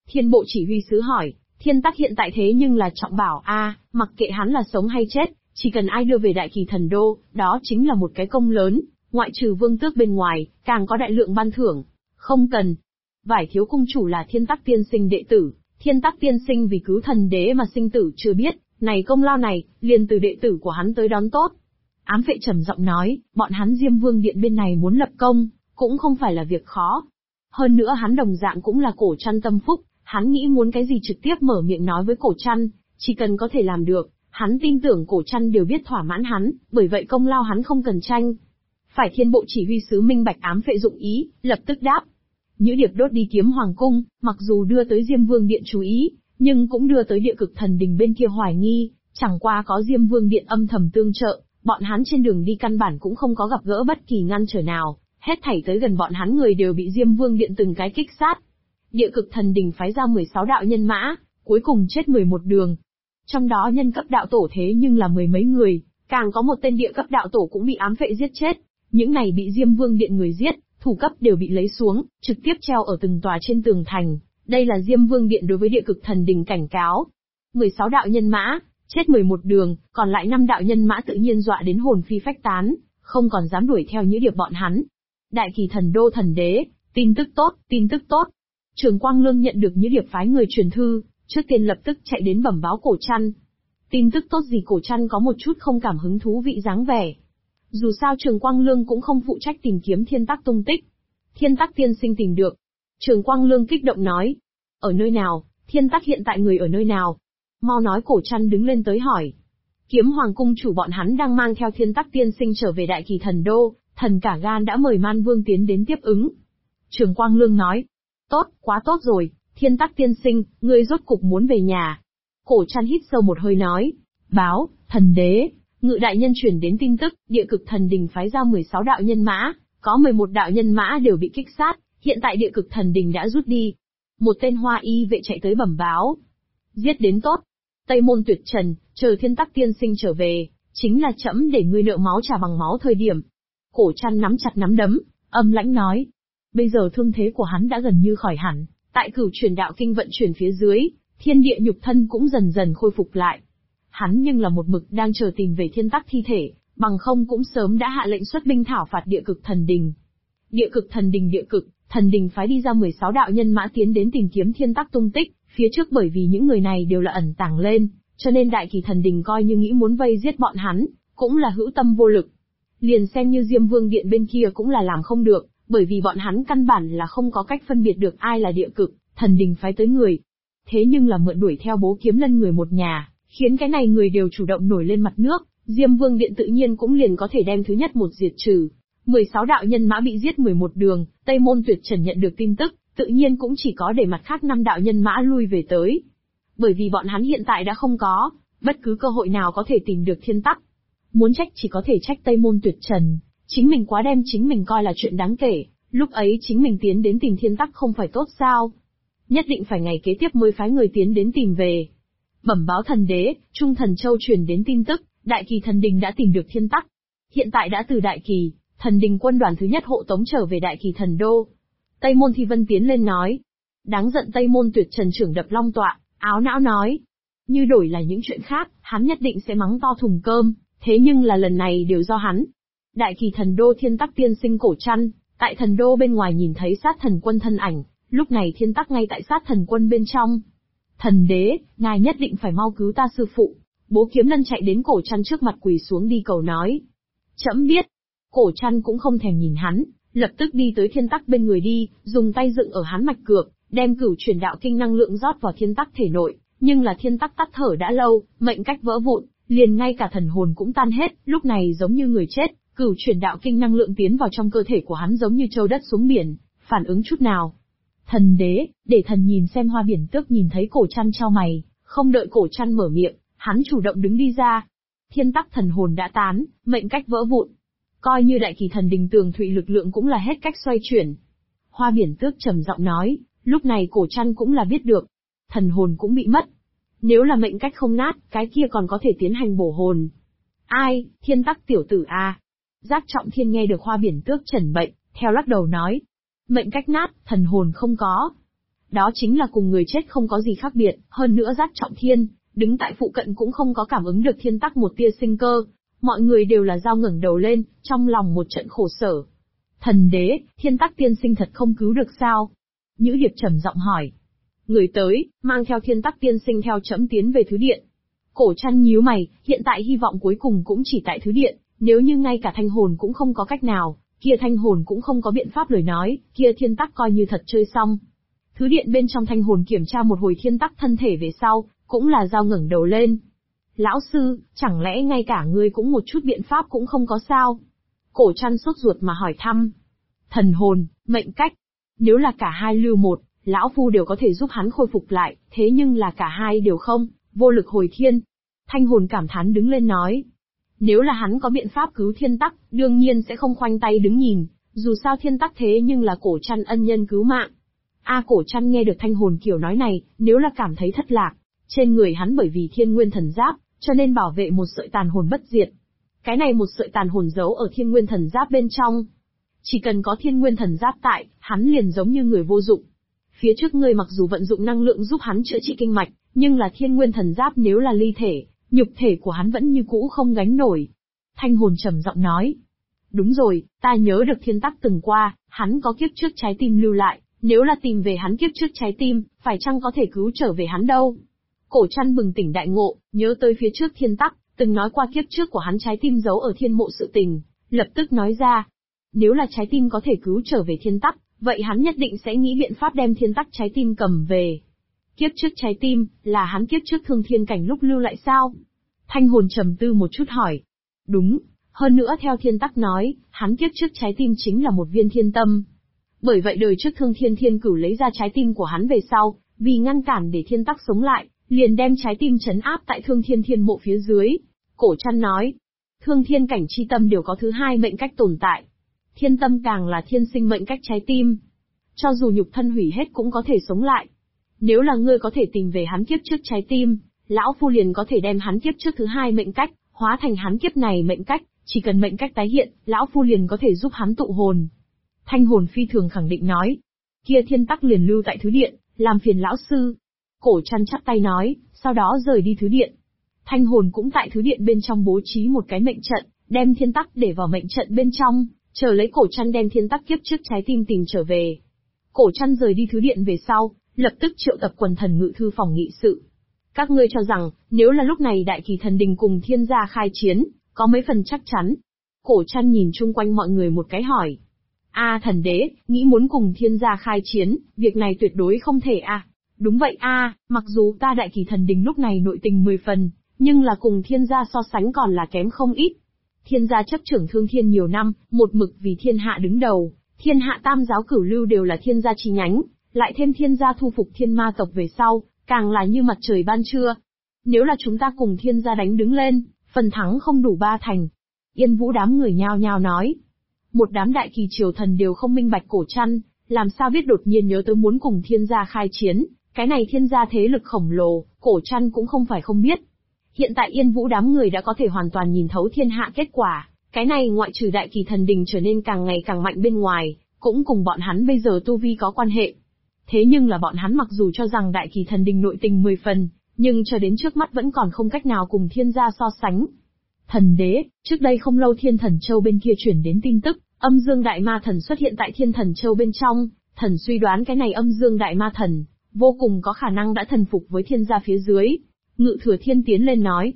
Thiên bộ chỉ huy sứ hỏi, Thiên Tắc hiện tại thế nhưng là trọng bảo a, mặc kệ hắn là sống hay chết, chỉ cần ai đưa về Đại Kỳ Thần Đô, đó chính là một cái công lớn, ngoại trừ vương tước bên ngoài, càng có đại lượng ban thưởng. Không cần. Vải thiếu cung chủ là Thiên Tắc tiên sinh đệ tử, Thiên Tắc tiên sinh vì cứu thần đế mà sinh tử chưa biết, này công lao này, liền từ đệ tử của hắn tới đón tốt. Ám Vệ trầm giọng nói, bọn hắn Diêm Vương Điện bên này muốn lập công, cũng không phải là việc khó. Hơn nữa hắn đồng dạng cũng là Cổ Trăn tâm phúc, hắn nghĩ muốn cái gì trực tiếp mở miệng nói với Cổ Trăn, chỉ cần có thể làm được, hắn tin tưởng Cổ Trăn đều biết thỏa mãn hắn, bởi vậy công lao hắn không cần tranh. Phải Thiên bộ chỉ huy sứ minh bạch Ám Vệ dụng ý, lập tức đáp. Nhữ Điệp đốt đi kiếm hoàng cung, mặc dù đưa tới Diêm Vương Điện chú ý, nhưng cũng đưa tới Địa Cực Thần Đình bên kia hoài nghi, chẳng qua có Diêm Vương Điện âm thầm tương trợ, bọn hắn trên đường đi căn bản cũng không có gặp gỡ bất kỳ ngăn trở nào, hết thảy tới gần bọn hắn người đều bị Diêm Vương Điện từng cái kích sát. Địa Cực Thần Đình phái ra 16 đạo nhân mã, cuối cùng chết 11 đường. Trong đó nhân cấp đạo tổ thế nhưng là mười mấy người, càng có một tên địa cấp đạo tổ cũng bị ám vệ giết chết. Những này bị Diêm Vương Điện người giết, thủ cấp đều bị lấy xuống, trực tiếp treo ở từng tòa trên tường thành. Đây là Diêm Vương Điện đối với Địa Cực Thần Đình cảnh cáo. 16 đạo nhân mã, chết 11 đường, còn lại 5 đạo nhân mã tự nhiên dọa đến hồn phi phách tán, không còn dám đuổi theo Nhữ Điệp bọn hắn. Đại Kỳ Thần Đô thần đế, tin tức tốt, tin tức tốt. Trường Quang Lương nhận được Nhữ Điệp phái người truyền thư, trước tiên lập tức chạy đến bẩm báo Cổ Trăn. Tin tức tốt gì? Cổ Trăn có một chút không cảm hứng thú vị dáng vẻ. Dù sao Trường Quang Lương cũng không phụ trách tìm kiếm Thiên Tắc tung tích. Thiên Tắc tiên sinh tìm được. Trường Quang Lương kích động nói. Ở nơi nào? Thiên Tắc hiện tại người ở nơi nào? Mau nói. Cổ Trăn đứng lên tới hỏi. Kiếm Hoàng cung chủ bọn hắn đang mang theo Thiên Tắc tiên sinh trở về Đại Kỳ Thần Đô, thần cả gan đã mời Man Vương tiến đến tiếp ứng. Trường Quang Lương nói. Tốt, quá tốt rồi, Thiên Tắc tiên sinh, ngươi rốt cục muốn về nhà. Cổ Trăn hít sâu một hơi nói. Báo, thần đế, Ngự đại nhân truyền đến tin tức, Địa Cực Thần Đình phái ra 16 đạo nhân mã, có 11 đạo nhân mã đều bị kích sát, hiện tại Địa Cực Thần Đình đã rút đi. Một tên Hoa Y vệ chạy tới bẩm báo. Giết đến tốt. Tây Môn Tuyệt Trần, chờ Thiên Tắc tiên sinh trở về, chính là trẫm để ngươi nợ máu trả bằng máu thời điểm. Cổ Trăn nắm chặt nắm đấm, âm lãnh nói. Bây giờ thương thế của hắn đã gần như khỏi hẳn, tại Cửu Truyền Đạo Kinh vận chuyển phía dưới, thiên địa nhục thân cũng dần dần khôi phục lại. Hắn nhưng là một mực đang chờ tìm về Thiên Tắc thi thể, bằng không cũng sớm đã hạ lệnh xuất binh thảo phạt Địa Cực Thần Đình. Địa Cực Thần Đình, Địa Cực Thần Đình phái đi ra 16 đạo nhân mã tiến đến tìm kiếm Thiên Tắc tung tích, phía trước bởi vì những người này đều là ẩn tàng lên, cho nên Đại Kỳ Thần Đình coi như nghĩ muốn vây giết bọn hắn, cũng là hữu tâm vô lực. Liền xem như Diêm Vương Điện bên kia cũng là làm không được, bởi vì bọn hắn căn bản là không có cách phân biệt được ai là Địa Cực Thần Đình phái tới người. Thế nhưng là mượn đuổi theo Bố Kiếm Lân người một nhà, khiến cái này người đều chủ động nổi lên mặt nước, Diêm Vương Điện tự nhiên cũng liền có thể đem thứ nhất một diệt trừ. 16 đạo nhân mã bị giết 11 đường, Tây Môn Tuyệt Trần nhận được tin tức, tự nhiên cũng chỉ có để mặt khác 5 đạo nhân mã lui về tới. Bởi vì bọn hắn hiện tại đã không có bất cứ cơ hội nào có thể tìm được Thiên Tắc. Muốn trách chỉ có thể trách Tây Môn Tuyệt Trần, chính mình quá đem chính mình coi là chuyện đáng kể, lúc ấy chính mình tiến đến tìm Thiên Tắc không phải tốt sao? Nhất định phải ngày kế tiếp mới phái người tiến đến tìm về. Bẩm báo thần đế, Trung Thần Châu truyền đến tin tức, Đại Kỳ Thần Đình đã tìm được Thiên Tắc. Hiện tại đã từ Đại Kỳ Thần Đình quân đoàn thứ nhất hộ tống trở về Đại Kỳ Thần Đô. Tây Môn Thi Vân tiến lên nói. Đáng giận. Tây Môn Tuyệt Trần trưởng đập long tọa, áo não nói. Như đổi là những chuyện khác, hắn nhất định sẽ mắng to thùng cơm, thế nhưng là lần này đều do hắn. Đại Kỳ Thần Đô Thiên Tắc tiên sinh Cổ Trăn, tại thần đô bên ngoài nhìn thấy sát thần quân thân ảnh, lúc này Thiên Tắc ngay tại sát thần quân bên trong. Thần đế, ngài nhất định phải mau cứu ta sư phụ. Bố Kiếm Lân chạy đến Cổ Trăn trước mặt quỳ xuống đi cầu nói. Trẫm biết. Cổ Trăn cũng không thèm nhìn hắn, lập tức đi tới Thiên Tắc bên người đi, dùng tay dựng ở hắn mạch cược, đem Cửu Truyền Đạo Kinh năng lượng rót vào Thiên Tắc thể nội, nhưng là Thiên Tắc tắt thở đã lâu, mệnh cách vỡ vụn, liền ngay cả thần hồn cũng tan hết, lúc này giống như người chết, Cửu Truyền Đạo Kinh năng lượng tiến vào trong cơ thể của hắn giống như châu đất xuống biển, phản ứng chút nào. Thần đế, để thần nhìn xem. Hoa Biển Tước nhìn thấy Cổ Trăn chau mày, không đợi Cổ Trăn mở miệng, hắn chủ động đứng đi ra. Thiên Tắc thần hồn đã tán, mệnh cách vỡ vụn. Coi như Đại Kỳ Thần Đình tường thụy lực lượng cũng là hết cách xoay chuyển. Hoa Biển Tước trầm giọng nói, lúc này Cổ Trăn cũng là biết được. Thần hồn cũng bị mất. Nếu là mệnh cách không nát, cái kia còn có thể tiến hành bổ hồn. Ai, Thiên Tắc tiểu tử a. Giác Trọng Thiên nghe được Hoa Biển Tước trần bệnh, theo lắc đầu nói. Mệnh cách nát, thần hồn không có. Đó chính là cùng người chết không có gì khác biệt, hơn nữa Dát Trọng Thiên, đứng tại phụ cận cũng không có cảm ứng được thiên tắc một tia sinh cơ. Mọi người đều là dao ngẩng đầu lên, trong lòng một trận khổ sở. Thần đế, thiên tắc tiên sinh thật không cứu được sao? Nhữ Điệp trầm giọng hỏi. Người tới, mang theo thiên tắc tiên sinh theo trẫm tiến về thứ điện. Cổ Trăn nhíu mày, hiện tại hy vọng cuối cùng cũng chỉ tại thứ điện, nếu như ngay cả thanh hồn cũng không có cách nào, kia thanh hồn cũng không có biện pháp lời nói, kia thiên tắc coi như thật chơi xong. Thứ điện bên trong thanh hồn kiểm tra một hồi thiên tắc thân thể về sau, cũng là dao ngẩng đầu lên. Lão sư, chẳng lẽ ngay cả ngươi cũng một chút biện pháp cũng không có sao? Cổ Trăn sốt ruột mà hỏi thăm. Thần hồn, mệnh cách. Nếu là cả hai lưu một, lão phu đều có thể giúp hắn khôi phục lại, thế nhưng là cả hai đều không, vô lực hồi thiên. Thanh hồn cảm thán đứng lên nói. Nếu là hắn có biện pháp cứu thiên tắc, đương nhiên sẽ không khoanh tay đứng nhìn, dù sao thiên tắc thế nhưng là Cổ Trăn ân nhân cứu mạng. Cổ Trăn nghe được thanh hồn kiểu nói này, nếu là cảm thấy thất lạc, trên người hắn bởi vì thiên nguyên thần giáp, cho nên bảo vệ một sợi tàn hồn bất diệt. Cái này một sợi tàn hồn giấu ở thiên nguyên thần giáp bên trong. Chỉ cần có thiên nguyên thần giáp tại, hắn liền giống như người vô dụng. Phía trước ngươi mặc dù vận dụng năng lượng giúp hắn chữa trị kinh mạch, nhưng là thiên nguyên thần giáp nếu là ly thể, nhục thể của hắn vẫn như cũ không gánh nổi. Thanh hồn trầm giọng nói. Đúng rồi, ta nhớ được thiên tắc từng qua, hắn có kiếp trước trái tim lưu lại, nếu là tìm về hắn kiếp trước trái tim, phải chăng có thể cứu trở về hắn đâu? Cổ Trăn bừng tỉnh đại ngộ, nhớ tới phía trước thiên tắc, từng nói qua kiếp trước của hắn trái tim giấu ở thiên mộ sự tình, lập tức nói ra. Nếu là trái tim có thể cứu trở về thiên tắc, vậy hắn nhất định sẽ nghĩ biện pháp đem thiên tắc trái tim cầm về. Kiếp trước trái tim, là hắn kiếp trước thương thiên cảnh lúc lưu lại sao? Thanh hồn trầm tư một chút hỏi. Đúng, hơn nữa theo thiên tắc nói, hắn kiếp trước trái tim chính là một viên thiên tâm. Bởi vậy đời trước thương thiên thiên cửu lấy ra trái tim của hắn về sau, vì ngăn cản để thiên tắc sống lại, liền đem trái tim trấn áp tại thương thiên thiên mộ phía dưới. Cổ Trăn nói, thương thiên cảnh chi tâm đều có thứ hai mệnh cách tồn tại. Thiên tâm càng là thiên sinh mệnh cách trái tim. Cho dù nhục thân hủy hết cũng có thể sống lại. Nếu là ngươi có thể tìm về hắn kiếp trước trái tim, lão phu liền có thể đem hắn kiếp trước thứ hai mệnh cách, hóa thành hắn kiếp này mệnh cách, chỉ cần mệnh cách tái hiện, lão phu liền có thể giúp hắn tụ hồn. Thanh hồn phi thường khẳng định nói. Kia thiên tắc liền lưu tại thứ điện, làm phiền lão sư. Cổ Trăn chắp tay nói, sau đó rời đi thứ điện. Thanh hồn cũng tại thứ điện bên trong bố trí một cái mệnh trận, đem thiên tắc để vào mệnh trận bên trong, chờ lấy Cổ Trăn đem thiên tắc kiếp trước trái tim tìm trở về. Cổ Trăn rời đi thứ điện về sau, lập tức triệu tập quần thần ngự thư phòng nghị sự. Các ngươi cho rằng, nếu là lúc này Đại Kỳ Thần Đình cùng thiên gia khai chiến, có mấy phần chắc chắn? Cổ Trăn nhìn chung quanh mọi người một cái hỏi. Thần đế, nghĩ muốn cùng thiên gia khai chiến, việc này tuyệt đối không thể Đúng vậy mặc dù ta Đại Kỳ Thần Đình lúc này nội tình 10 phần, nhưng là cùng thiên gia so sánh còn là kém không ít. Thiên gia chấp trưởng thương thiên nhiều năm, một mực vì thiên hạ đứng đầu, thiên hạ tam giáo cửu lưu đều là thiên gia chi nhánh, lại thêm thiên gia thu phục thiên ma tộc về sau, càng là như mặt trời ban trưa. Nếu là chúng ta cùng thiên gia đánh đứng lên, phần thắng không đủ 3 thành. Yên Vũ đám người nhao nhao nói. Một đám đại kỳ triều thần đều không minh bạch Cổ Trăn, làm sao biết đột nhiên nhớ tới muốn cùng thiên gia khai chiến, cái này thiên gia thế lực khổng lồ, Cổ Trăn cũng không phải không biết. Hiện tại Yên Vũ đám người đã có thể hoàn toàn nhìn thấu thiên hạ kết quả, cái này ngoại trừ Đại Kỳ Thần Đình trở nên càng ngày càng mạnh bên ngoài, cũng cùng bọn hắn bây giờ tu vi có quan hệ. Thế nhưng là bọn hắn mặc dù cho rằng Đại Kỳ Thần Đình nội tình 10 phần, nhưng cho đến trước mắt vẫn còn không cách nào cùng thiên gia so sánh. Thần đế, trước đây không lâu Thiên Thần Châu bên kia chuyển đến tin tức, Âm Dương Đại Ma Thần xuất hiện tại Thiên Thần Châu bên trong, thần suy đoán cái này Âm Dương Đại Ma Thần, vô cùng có khả năng đã thần phục với thiên gia phía dưới. Ngự Thừa Thiên tiến lên nói.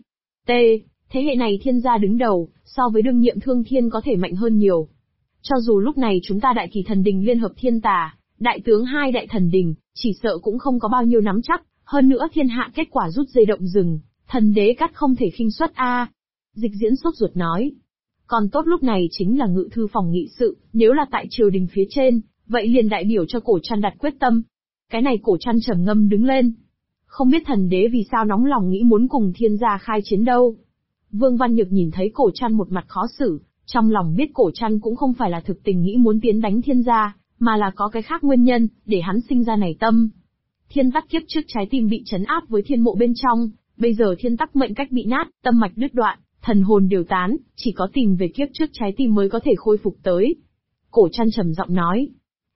Thế hệ này thiên gia đứng đầu, so với đương nhiệm thương thiên có thể mạnh hơn nhiều. Cho dù lúc này chúng ta Đại Kỳ Thần Đình liên hợp thiên tà, đại tướng hai đại thần đình, chỉ sợ cũng không có bao nhiêu nắm chắc, hơn nữa thiên hạ kết quả rút dây động rừng, thần đế cắt không thể khinh suất Dịch Diễn sốt ruột nói. Còn tốt lúc này chính là ngự thư phòng nghị sự, nếu là tại triều đình phía trên, vậy liền đại biểu cho Cổ Trăn đặt quyết tâm. Cái này Cổ Trăn trầm ngâm đứng lên. Không biết thần đế vì sao nóng lòng nghĩ muốn cùng thiên gia khai chiến đâu. Vương Văn Nhược nhìn thấy Cổ Trăn một mặt khó xử, trong lòng biết Cổ Trăn cũng không phải là thực tình nghĩ muốn tiến đánh thiên gia, mà là có cái khác nguyên nhân, để hắn sinh ra này tâm. Thiên tắc kiếp trước trái tim bị trấn áp với thiên mộ bên trong, bây giờ thiên tắc mệnh cách bị nát, tâm mạch đứt đoạn, thần hồn đều tán, chỉ có tìm về kiếp trước trái tim mới có thể khôi phục tới. Cổ Trăn trầm giọng nói.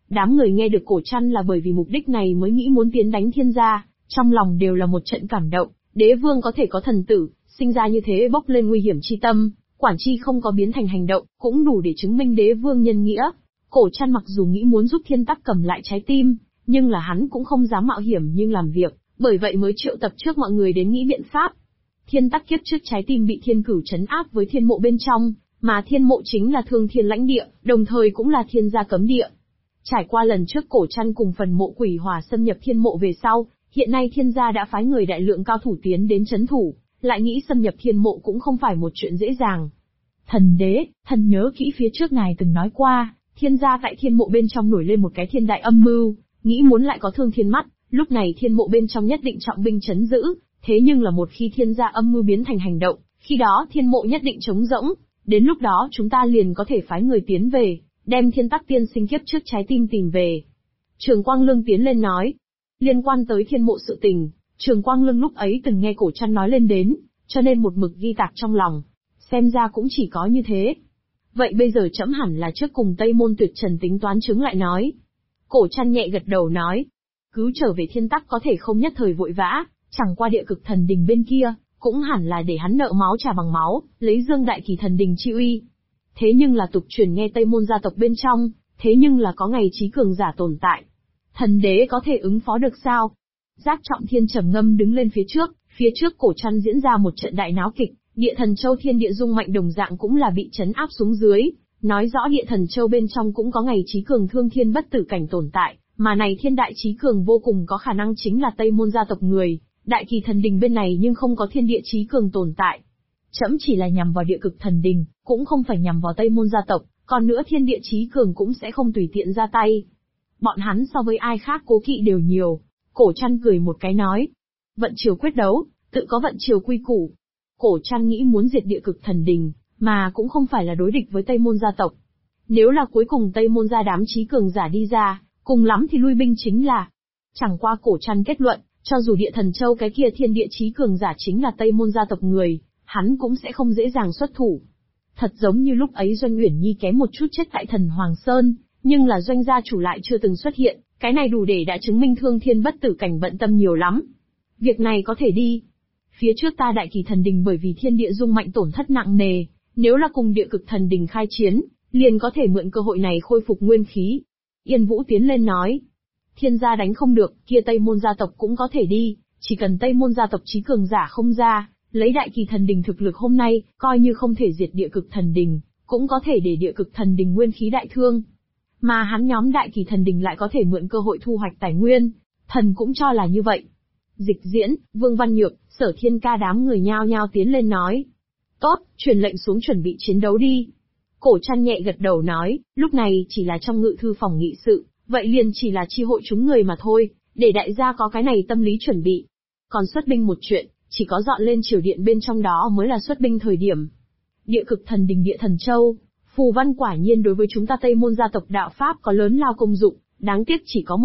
Đám người nghe được Cổ Trăn là bởi vì mục đích này mới nghĩ muốn tiến đánh Thiên gia, trong lòng đều là một trận cảm động, đế vương có thể có thần tử, sinh ra như thế bốc lên nguy hiểm chi tâm, quản chi không có biến thành hành động, cũng đủ để chứng minh đế vương nhân nghĩa. Cổ Trăn mặc dù nghĩ muốn giúp Thiên Tắc cầm lại trái tim, nhưng là hắn cũng không dám mạo hiểm nhưng làm việc, bởi vậy mới triệu tập trước mọi người đến nghĩ biện pháp. Thiên Tắc kiếp trước trái tim bị Thiên Cửu trấn áp với Thiên Mộ bên trong, mà Thiên Mộ chính là Thương Thiên lãnh địa, đồng thời cũng là Thiên gia cấm địa. Trải qua lần trước Cổ Trăn cùng phần mộ quỷ hỏa xâm nhập Thiên Mộ về sau, hiện nay Thiên gia đã phái người đại lượng cao thủ tiến đến trấn thủ, lại nghĩ xâm nhập Thiên Mộ cũng không phải một chuyện dễ dàng. Thần đế, thần nhớ kỹ phía trước ngài từng nói qua, Thiên gia tại Thiên Mộ bên trong nổi lên một cái thiên đại âm mưu, nghĩ muốn lại có Thương Thiên mắt, lúc này Thiên Mộ bên trong nhất định trọng binh trấn giữ, thế nhưng là một khi Thiên gia âm mưu biến thành hành động, khi đó Thiên Mộ nhất định trống rỗng, đến lúc đó chúng ta liền có thể phái người tiến về, đem Thiên Tắc tiên sinh kiếp trước trái tim tìm về. Trường Quang Lương tiến lên nói, liên quan tới Thiên Mộ sự tình, Trường Quang Lương lúc ấy từng nghe Cổ Trăn nói lên đến, cho nên một mực ghi tạc trong lòng, xem ra cũng chỉ có như thế. Vậy bây giờ trẫm hẳn là trước cùng Tây Môn Tuyệt Trần tính toán chứng lại nói. Cổ Trăn nhẹ gật đầu nói, cứ trở về Thiên Tắc có thể không nhất thời vội vã, chẳng qua địa cực thần đình bên kia, cũng hẳn là để hắn nợ máu trả bằng máu, lấy Dương Đại Kỳ thần đình chi uy. Thế nhưng là tục truyền nghe Tây Môn gia tộc bên trong, thế nhưng là có ngày trí cường giả tồn tại. Thần đế có thể ứng phó được sao? Giác Trọng Thiên trầm ngâm đứng lên phía trước Cổ Trăn diễn ra một trận đại náo kịch, địa thần châu thiên địa dung mạnh đồng dạng cũng là bị trấn áp xuống dưới, nói rõ địa thần châu bên trong cũng có ngày trí cường thương thiên bất tử cảnh tồn tại, mà này thiên đại trí cường vô cùng có khả năng chính là Tây Môn gia tộc người, Đại Kỳ thần đình bên này nhưng không có thiên địa trí cường tồn tại. Trẫm chỉ là nhằm vào địa cực thần đình, cũng không phải nhằm vào Tây Môn gia tộc, còn nữa thiên địa trí cường cũng sẽ không tùy tiện ra tay. Bọn hắn so với ai khác cố kỵ đều nhiều. Cổ Trăn cười một cái nói, vận chiều quyết đấu, tự có vận chiều quy củ. Cổ Trăn nghĩ muốn diệt địa cực thần đình, mà cũng không phải là đối địch với Tây Môn gia tộc. Nếu là cuối cùng Tây Môn gia đám trí cường giả đi ra, cùng lắm thì lui binh chính là. Chẳng qua Cổ Trăn kết luận, cho dù địa thần châu cái kia thiên địa trí cường giả chính là Tây Môn gia tộc người, hắn cũng sẽ không dễ dàng xuất thủ. Thật giống như lúc ấy Doanh Uyển Nhi kém một chút chết tại Thần Hoàng Sơn, nhưng là Doanh gia chủ lại chưa từng xuất hiện, cái này đủ để đã chứng minh Thương Thiên bất tử cảnh bận tâm nhiều lắm. Việc này có thể đi. Phía trước ta Đại Kỳ thần đình bởi vì thiên địa dung mạnh tổn thất nặng nề, nếu là cùng địa cực thần đình khai chiến, liền có thể mượn cơ hội này khôi phục nguyên khí. Yên Vũ tiến lên nói, Thiên gia đánh không được, kia Tây Môn gia tộc cũng có thể đi, chỉ cần Tây Môn gia tộc trí cường giả không ra, lấy Đại Kỳ thần đình thực lực hôm nay, coi như không thể diệt địa cực thần đình, cũng có thể để địa cực thần đình nguyên khí đại thương. Mà hắn nhóm Đại Kỳ thần đình lại có thể mượn cơ hội thu hoạch tài nguyên, thần cũng cho là như vậy. Dịch Diễn, Vương Văn Nhược, Sở Thiên Ca đám người nhao nhao tiến lên nói. Tốt, truyền lệnh xuống chuẩn bị chiến đấu đi. Cổ Trăn nhẹ gật đầu nói, lúc này chỉ là trong ngự thư phòng nghị sự, vậy liền chỉ là chi hội chúng người mà thôi, để đại gia có cái này tâm lý chuẩn bị. Còn xuất binh một chuyện, chỉ có dọn lên triều điện bên trong đó mới là xuất binh thời điểm. Địa cực thần đình địa thần châu, phù văn quả nhiên đối với chúng ta Tây Môn gia tộc đạo Pháp có lớn lao công dụng, đáng tiếc chỉ có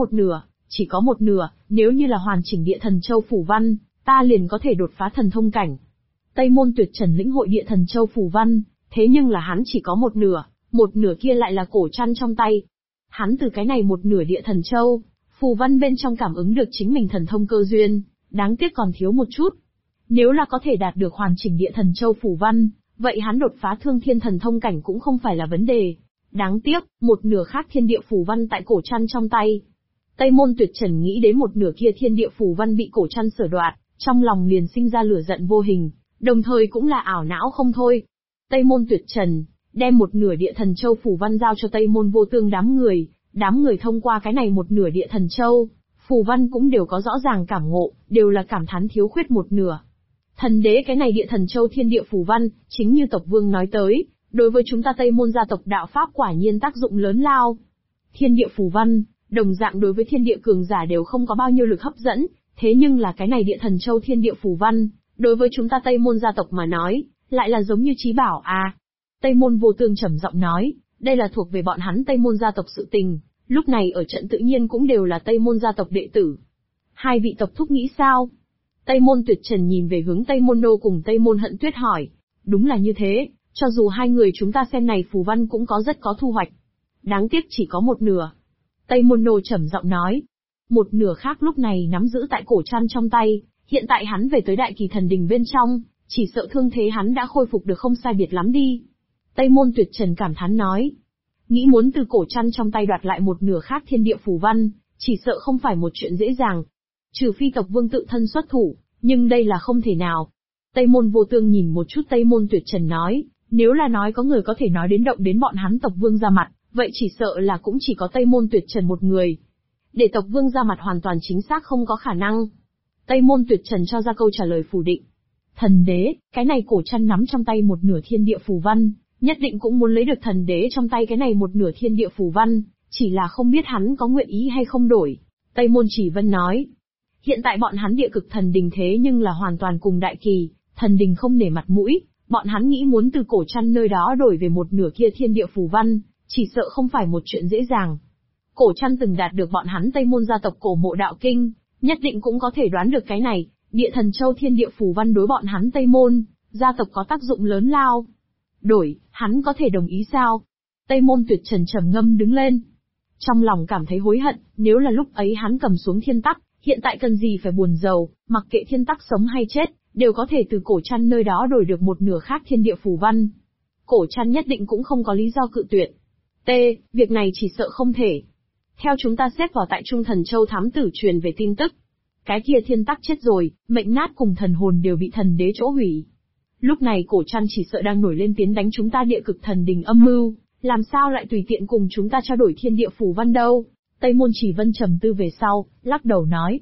một nửa, nếu như là hoàn chỉnh địa thần châu phù văn, ta liền có thể đột phá thần thông cảnh. Tây Môn Tuyệt Trần lĩnh hội địa thần châu phù văn, thế nhưng là hắn chỉ có một nửa kia lại là Cổ Trăn trong tay. Hắn từ cái này một nửa địa thần châu, phù văn bên trong cảm ứng được chính mình thần thông cơ duyên, đáng tiếc còn thiếu một chút. Nếu là có thể đạt được hoàn chỉnh địa thần châu phù văn, vậy hắn đột phá thương thiên thần thông cảnh cũng không phải là vấn đề. Đáng tiếc, một nửa khác thiên địa phù văn tại Cổ Trăn trong tay. Tây Môn Tuyệt Trần nghĩ đến một nửa kia thiên địa phù văn bị Cổ Trăn sở đoạt, trong lòng liền sinh ra lửa giận vô hình, đồng thời cũng là ảo não không thôi. Tây Môn Tuyệt Trần đem một nửa địa thần châu phù văn giao cho Tây Môn Vô Tương đám người thông qua cái này một nửa địa thần châu, phù văn cũng đều có rõ ràng cảm ngộ, đều là cảm thán thiếu khuyết một nửa. Thần đế cái này địa thần châu thiên địa phù văn, chính như tộc vương nói tới, đối với chúng ta Tây Môn gia tộc đạo Pháp quả nhiên tác dụng lớn lao. Thiên địa phù văn, đồng dạng đối với thiên địa cường giả đều không có bao nhiêu lực hấp dẫn, thế nhưng là cái này địa thần châu thiên địa phù văn, đối với chúng ta Tây Môn gia tộc mà nói, lại là giống như trí bảo à. Tây Môn Vô Tương trầm giọng nói, đây là thuộc về bọn hắn Tây Môn gia tộc sự tình, lúc này ở trận tự nhiên cũng đều là Tây Môn gia tộc đệ tử. Hai vị tộc thúc nghĩ sao? Tây Môn Tuyệt Trần nhìn về hướng Tây Môn Nô cùng Tây Môn Hận Tuyết hỏi, đúng là như thế, cho dù hai người chúng ta xem này phù văn cũng có rất có thu hoạch. Đáng tiếc chỉ có một nửa. Tây Môn Nô trầm giọng nói. Một nửa khác lúc này nắm giữ tại cổ trăn trong tay, hiện tại hắn về tới Đại Kỳ Thần Đình bên trong, chỉ sợ thương thế hắn đã khôi phục được không sai biệt lắm đi. Tây Môn Tuyệt Trần cảm thán nói. Nghĩ muốn từ cổ trăn trong tay đoạt lại một nửa khác thiên địa phù văn, chỉ sợ không phải một chuyện dễ dàng. Trừ phi tộc vương tự thân xuất thủ, nhưng đây là không thể nào. Tây Môn Vô Tương nhìn một chút Tây Môn Tuyệt Trần nói, nếu là nói có người có thể nói đến động đến bọn hắn tộc vương ra mặt, vậy chỉ sợ là cũng chỉ có Tây Môn Tuyệt Trần một người. Để tộc vương ra mặt hoàn toàn chính xác không có khả năng. Tây Môn Tuyệt Trần cho ra câu trả lời phủ định. Thần đế, cái này cổ trăn nắm trong tay một nửa thiên địa phù văn, nhất định cũng muốn lấy được thần đế trong tay cái này một nửa thiên địa phù văn, chỉ là không biết hắn có nguyện ý hay không đổi. Tây Môn Chỉ Vân nói. Hiện tại bọn hắn địa cực thần đình thế nhưng là hoàn toàn cùng Đại Kỳ, thần đình không nể mặt mũi, bọn hắn nghĩ muốn từ cổ trăn nơi đó đổi về một nửa kia thiên địa phù văn, chỉ sợ không phải một chuyện dễ dàng. Cổ trăn từng đạt được bọn hắn Tây Môn gia tộc cổ mộ đạo kinh, nhất định cũng có thể đoán được cái này, địa thần châu thiên địa phù văn đối bọn hắn Tây Môn gia tộc có tác dụng lớn lao. Đổi, hắn có thể đồng ý sao? Tây Môn Tuyệt Trần trầm ngâm đứng lên. Trong lòng cảm thấy hối hận, nếu là lúc ấy hắn cầm xuống thiên tắc, hiện tại cần gì phải buồn rầu, mặc kệ thiên tắc sống hay chết, đều có thể từ cổ trăn nơi đó đổi được một nửa khác thiên địa phù văn. Cổ trăn nhất định cũng không có lý do cự tuyệt. Việc này chỉ sợ không thể. Theo chúng ta xếp vào tại Trung Thần Châu thám tử truyền về tin tức. Cái kia thiên tắc chết rồi, mệnh nát cùng thần hồn đều bị thần đế chỗ hủy. Lúc này cổ trăn chỉ sợ đang nổi lên tiến đánh chúng ta địa cực thần đình âm mưu, làm sao lại tùy tiện cùng chúng ta trao đổi thiên địa phù văn đâu. Tây Môn Chỉ Vân trầm tư về sau, lắc đầu nói.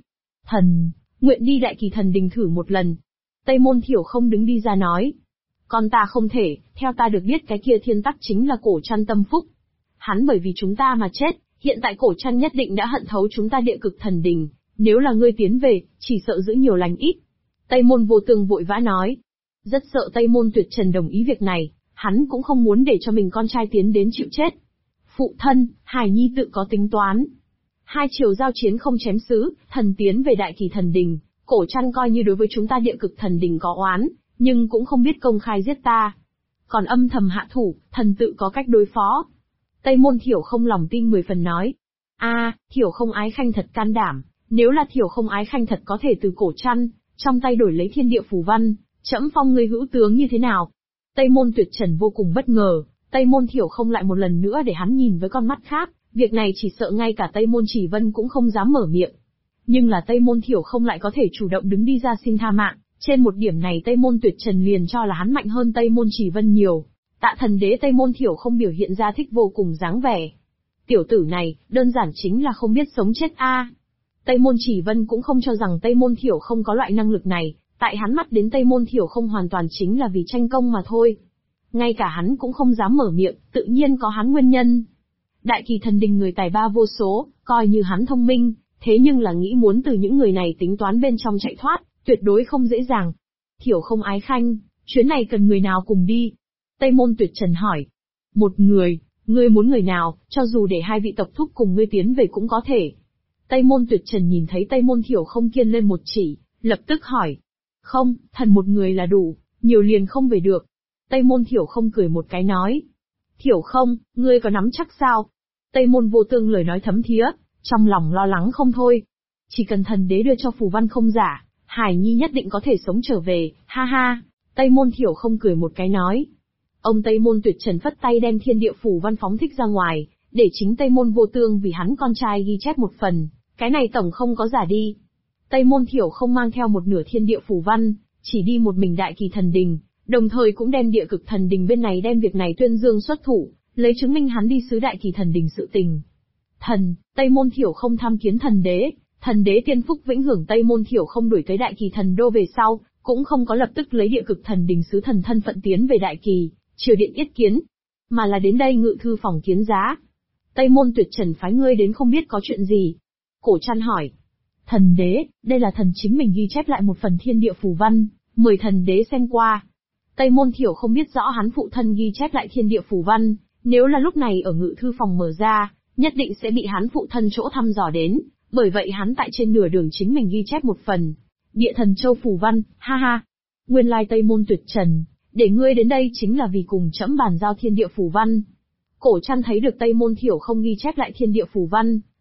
Nguyện đi Đại Kỳ Thần Đình thử một lần. Tây Môn Thiểu không đứng đi ra nói. Con ta không thể, theo ta được biết cái kia thiên tắc chính là cổ trăn tâm phúc. Hắn bởi vì chúng ta mà chết, hiện tại cổ trăn nhất định đã hận thấu chúng ta địa cực thần đình, nếu là ngươi tiến về, chỉ sợ giữ nhiều lành ít. Tây Môn Vô Tương vội vã nói. Rất sợ Tây Môn Tuyệt Trần đồng ý việc này, hắn cũng không muốn để cho mình con trai tiến đến chịu chết. Phụ thân, Hải Nhi tự có tính toán. Hai triều giao chiến không chém xứ, thần tiến về Đại Kỳ Thần Đình, cổ trăn coi như đối với chúng ta địa cực thần đình có oán, nhưng cũng không biết công khai giết ta. Còn âm thầm hạ thủ, thần tự có cách đối phó. Tây Môn Thiểu không lòng tin 10 phần nói. Thiểu không ái khanh thật can đảm, nếu là Thiểu không ái khanh thật có thể từ cổ trăn, trong tay đổi lấy thiên địa phù văn, trẫm phong ngươi hữu tướng như thế nào? Tây Môn Tuyệt Trần vô cùng bất ngờ, Tây Môn Thiểu không lại một lần nữa để hắn nhìn với con mắt khác, việc này chỉ sợ ngay cả Tây Môn Chỉ Vân cũng không dám mở miệng. Nhưng là Tây Môn Thiểu không lại có thể chủ động đứng đi ra xin tha mạng, trên một điểm này Tây Môn Tuyệt Trần liền cho là hắn mạnh hơn Tây Môn Chỉ Vân nhiều. Tạ thần đế Tây Môn Thiểu không biểu hiện ra thích vô cùng dáng vẻ. Tiểu tử này, đơn giản chính là không biết sống chết Tây Môn Chỉ Vân cũng không cho rằng Tây Môn Thiểu không có loại năng lực này, tại hắn mắt đến Tây Môn Thiểu không hoàn toàn chính là vì tranh công mà thôi. Ngay cả hắn cũng không dám mở miệng, tự nhiên có hắn nguyên nhân. Đại Kỳ Thần Đình người tài ba vô số, coi như hắn thông minh, thế nhưng là nghĩ muốn từ những người này tính toán bên trong chạy thoát, tuyệt đối không dễ dàng. Thiểu không ái khanh, chuyến này cần người nào cùng đi? Tây Môn Tuyệt Trần hỏi. Một người, ngươi muốn người nào, cho dù để hai vị tộc thúc cùng ngươi tiến về cũng có thể. Tây Môn Tuyệt Trần nhìn thấy Tây Môn Thiểu không kiên lên một chỉ, lập tức hỏi. Không, thần một người là đủ, nhiều liền không về được. Tây Môn Thiểu không cười một cái nói. Thiểu không, ngươi có nắm chắc sao? Tây Môn Vô Tương lời nói thấm thía, trong lòng lo lắng không thôi. Chỉ cần thần đế đưa cho phù văn không giả, Hải Nhi nhất định có thể sống trở về, ha ha. Tây Môn Thiểu không cười một cái nói. Ông Tây Môn Tuyệt Trần phất tay đem thiên địa phù văn phóng thích ra ngoài, để chính Tây Môn Vô Tương vì hắn con trai ghi chép một phần, cái này tổng không có giả đi. Tây Môn Thiểu không mang theo một nửa thiên địa phù văn, chỉ đi một mình Đại Kỳ Thần Đình, đồng thời cũng đem địa cực thần đình bên này đem việc này tuyên dương xuất thủ, lấy chứng minh hắn đi sứ Đại Kỳ Thần Đình sự tình. Tây Môn Thiểu không tham kiến thần đế tiên phúc vĩnh hưởng. Tây Môn Thiểu không đuổi tới Đại Kỳ Thần Đô về sau, cũng không có lập tức lấy địa cực thần đình sứ thần thân phận tiến về Đại Kỳ, triều điện yết kiến, mà là đến đây ngự thư phòng kiến giá. Tây Môn Tuyệt Trần phái ngươi đến không biết có chuyện gì? Cổ Trăn hỏi. Thần đế, đây là thần chính mình ghi chép lại một phần thiên địa phù văn, mời thần đế xem qua. Tây Môn Thiểu không biết rõ hắn phụ thân ghi chép lại thiên địa phù văn, nếu là lúc này ở ngự thư phòng mở ra, nhất định sẽ bị hắn phụ thân chỗ thăm dò đến, bởi vậy hắn tại trên nửa đường chính mình ghi chép một phần. Địa thần châu phù văn, ha ha. Nguyên lai Tây Môn Tuyệt Trần, để ngươi đến đây chính là vì cùng trẫm bàn giao thiên địa phù văn. Cổ Trăn thấy được Tây Môn Thiểu không ghi chép lại thiên địa phù văn,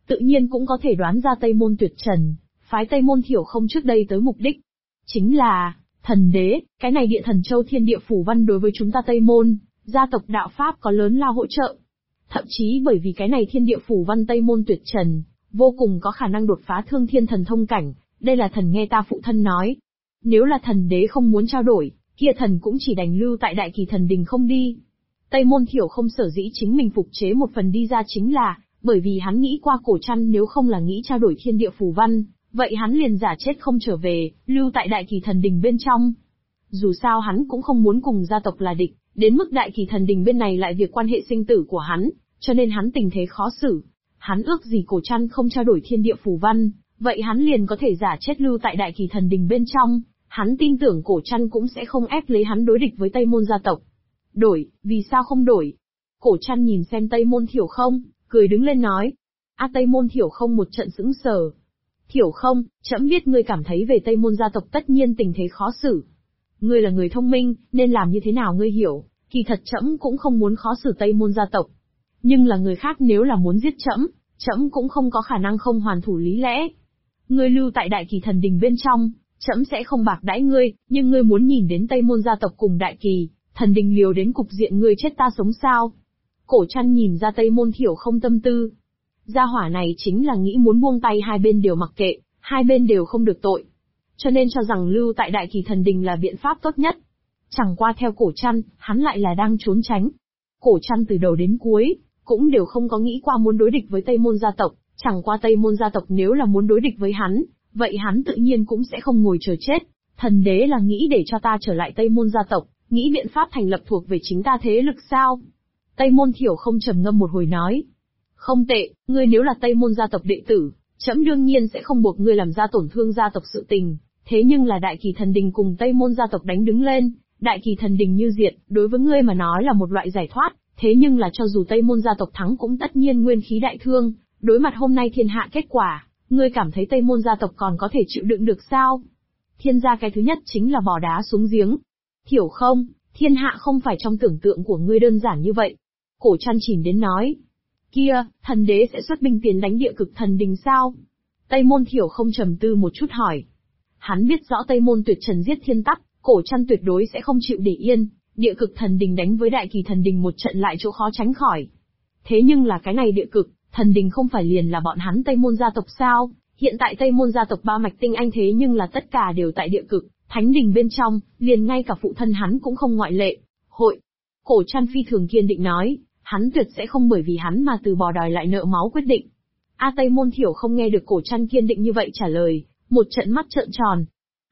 tự nhiên cũng có thể đoán ra Tây Môn Tuyệt Trần, phái Tây Môn Thiểu Không trước đây tới mục đích. Chính là, thần đế, cái này địa thần châu thiên địa phủ văn đối với chúng ta Tây Môn, gia tộc đạo Pháp có lớn lao hỗ trợ. Thậm chí bởi vì cái này thiên địa phủ văn Tây Môn Tuyệt Trần, vô cùng có khả năng đột phá thương thiên thần thông cảnh, đây là thần nghe ta phụ thân nói. Nếu là thần đế không muốn trao đổi, kia thần cũng chỉ đành lưu tại Đại Kỳ Thần Đình không đi. Tây Môn Thiểu Không sở dĩ chính mình phục chế một phần đi ra chính là, bởi vì hắn nghĩ qua cổ trăn nếu không là nghĩ trao đổi thiên địa phủ văn, vậy hắn liền giả chết không trở về, lưu tại Đại Kỳ Thần Đình bên trong. Dù sao hắn cũng không muốn cùng gia tộc là địch, đến mức Đại Kỳ Thần Đình bên này lại việc quan hệ sinh tử của hắn, cho nên hắn tình thế khó xử. Hắn ước gì cổ trăn không trao đổi thiên địa phủ văn, vậy hắn liền có thể giả chết lưu tại Đại Kỳ Thần Đình bên trong, hắn tin tưởng cổ trăn cũng sẽ không ép lấy hắn đối địch với Tây Môn gia tộc. Đổi, vì sao không đổi? Cổ trăn nhìn xem Tây Môn Thiểu Không, cười đứng lên nói. Tây Môn Thiểu Không một trận sững sờ. Thiểu Không, trẫm biết ngươi cảm thấy về Tây Môn gia tộc tất nhiên tình thế khó xử. Ngươi là người thông minh, nên làm như thế nào ngươi hiểu, kỳ thật trẫm cũng không muốn khó xử Tây Môn gia tộc. Nhưng là người khác nếu là muốn giết trẫm, trẫm cũng không có khả năng không hoàn thủ lý lẽ. Ngươi lưu tại Đại Kỳ Thần Đình bên trong, trẫm sẽ không bạc đãi ngươi, nhưng ngươi muốn nhìn đến Tây Môn gia tộc cùng Đại Kỳ Thần Đình liều đến cục diện ngươi chết ta sống sao? Cổ trăn nhìn ra Tây Môn Thiểu Không tâm tư. Gia hỏa này chính là nghĩ muốn buông tay hai bên đều mặc kệ, hai bên đều không được tội. Cho nên cho rằng lưu tại Đại Kỳ Thần Đình là biện pháp tốt nhất. Chẳng qua theo cổ trăn, hắn lại là đang trốn tránh. Cổ trăn từ đầu đến cuối, cũng đều không có nghĩ qua muốn đối địch với Tây Môn gia tộc, chẳng qua Tây Môn gia tộc nếu là muốn đối địch với hắn, vậy hắn tự nhiên cũng sẽ không ngồi chờ chết. Thần đế là nghĩ để cho ta trở lại Tây Môn gia tộc, nghĩ biện pháp thành lập thuộc về chính ta thế lực sao? Tây Môn Thiểu Không trầm ngâm một hồi nói. Không tệ, ngươi nếu là Tây Môn gia tộc đệ tử, trẫm đương nhiên sẽ không buộc ngươi làm ra tổn thương gia tộc sự tình, thế nhưng là Đại Kỳ Thần Đình cùng Tây Môn gia tộc đánh đứng lên, Đại Kỳ Thần Đình như diệt, đối với ngươi mà nói là một loại giải thoát, thế nhưng là cho dù Tây Môn gia tộc thắng cũng tất nhiên nguyên khí đại thương, đối mặt hôm nay thiên hạ kết quả, ngươi cảm thấy Tây Môn gia tộc còn có thể chịu đựng được sao? Thiên gia cái thứ nhất chính là bỏ đá xuống giếng. Thiểu Không, thiên hạ không phải trong tưởng tượng của ngươi đơn giản như vậy. Cổ trăn chìm đến nói. Kia, thần đế sẽ xuất binh tiến đánh Địa Cực Thần Đình sao? Tây Môn Thiểu Không trầm tư một chút hỏi. Hắn biết rõ Tây Môn Tuyệt Trần giết thiên tắc, cổ trăn tuyệt đối sẽ không chịu để yên, Địa Cực Thần Đình đánh với Đại Kỳ Thần Đình một trận lại chỗ khó tránh khỏi. Thế nhưng là cái này Địa Cực Thần Đình không phải liền là bọn hắn Tây Môn gia tộc sao? Hiện tại Tây Môn gia tộc ba mạch tinh anh thế nhưng là tất cả đều tại Địa Cực Thánh Đình bên trong, liền ngay cả phụ thân hắn cũng không ngoại lệ. Hội. Cổ trăn phi thường kiên định nói, hắn tuyệt sẽ không bởi vì hắn mà từ bỏ đòi lại nợ máu quyết định. Tây Môn Thiểu Không nghe được cổ trăn kiên định như vậy trả lời, một trận mắt trợn tròn.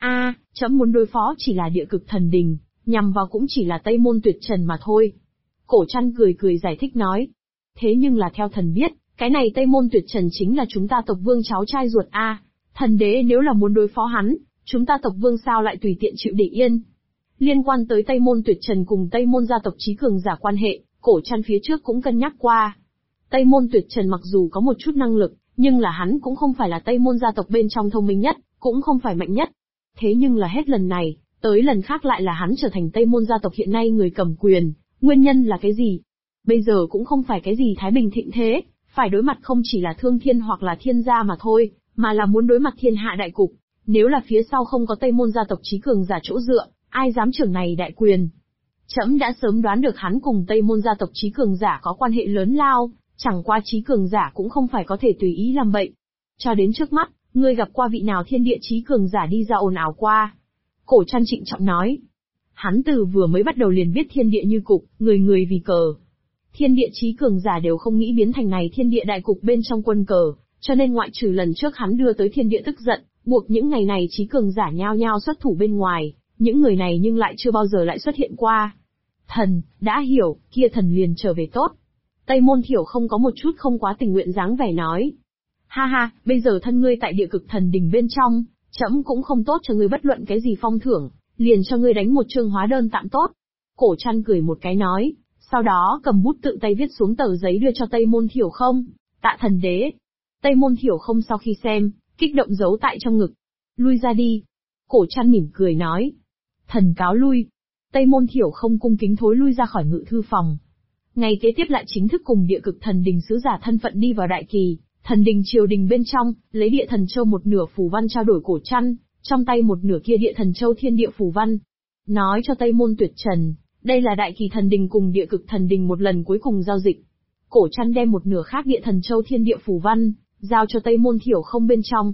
Trẫm muốn đối phó chỉ là Địa Cực Thần Đình, nhằm vào cũng chỉ là Tây Môn Tuyệt Trần mà thôi. Cổ trăn cười cười giải thích nói. Thế nhưng là theo thần biết, cái này Tây Môn Tuyệt Trần chính là chúng ta tộc vương cháu trai ruột thần đế nếu là muốn đối phó hắn, chúng ta tộc vương sao lại tùy tiện chịu để yên. Liên quan tới Tây Môn Tuyệt Trần cùng Tây Môn gia tộc trí cường giả quan hệ, cổ trăn phía trước cũng cân nhắc qua. Tây Môn Tuyệt Trần mặc dù có một chút năng lực, nhưng là hắn cũng không phải là Tây Môn gia tộc bên trong thông minh nhất, cũng không phải mạnh nhất. Thế nhưng là hết lần này, tới lần khác lại là hắn trở thành Tây Môn gia tộc hiện nay người cầm quyền, nguyên nhân là cái gì? Bây giờ cũng không phải cái gì thái bình thịnh thế, phải đối mặt không chỉ là thương thiên hoặc là thiên gia mà thôi, mà là muốn đối mặt thiên hạ đại cục. Nếu là phía sau không có Tây Môn gia tộc trí cường giả chỗ dựa, ai dám trưởng này đại quyền? Trẫm đã sớm đoán được hắn cùng Tây Môn gia tộc trí cường giả có quan hệ lớn lao, chẳng qua trí cường giả cũng không phải có thể tùy ý làm bậy. Cho đến trước mắt, ngươi gặp qua vị nào thiên địa trí cường giả đi ra ồn ào qua? Cổ trăn trịnh trọng nói. Hắn từ vừa mới bắt đầu liền biết thiên địa như cục, người người vì cờ. Thiên địa trí cường giả đều không nghĩ biến thành này thiên địa đại cục bên trong quân cờ, cho nên ngoại trừ lần trước hắn đưa tới thiên địa tức giận, buộc những ngày này trí cường giả nhao nhao xuất thủ bên ngoài, những người này nhưng lại chưa bao giờ lại xuất hiện qua. Thần, đã hiểu, kia thần liền trở về tốt. Tây Môn Thiểu Không có một chút không quá tình nguyện dáng vẻ nói. Ha ha, bây giờ thân ngươi tại Địa Cực Thần Đình bên trong, trẫm cũng không tốt cho ngươi bất luận cái gì phong thưởng, liền cho ngươi đánh một chương hóa đơn tạm tốt. Cổ trăn cười một cái nói, sau đó cầm bút tự tay viết xuống tờ giấy đưa cho Tây Môn Thiểu Không. Tạ thần đế. Tây Môn Thiểu Không sau khi xem, kích động giấu tại trong ngực. Lui ra đi. Cổ trăn mỉm cười nói. Thần cáo lui. Tây Môn Thiểu Không cung kính thối lui ra khỏi ngự thư phòng. Ngày kế tiếp lại chính thức cùng Địa Cực Thần Đình sứ giả thân phận đi vào Đại Kỳ Thần đình triều đình bên trong, lấy địa thần châu một nửa phù văn trao đổi cổ trăn, trong tay một nửa kia địa thần châu thiên địa phù văn. Nói cho Tây Môn Tuyệt Trần, đây là đại kỳ thần đình cùng địa cực thần đình một lần cuối cùng giao dịch. Cổ trăn đem một nửa khác địa thần châu thiên địa phù văn, giao cho Tây Môn Thiểu Không bên trong.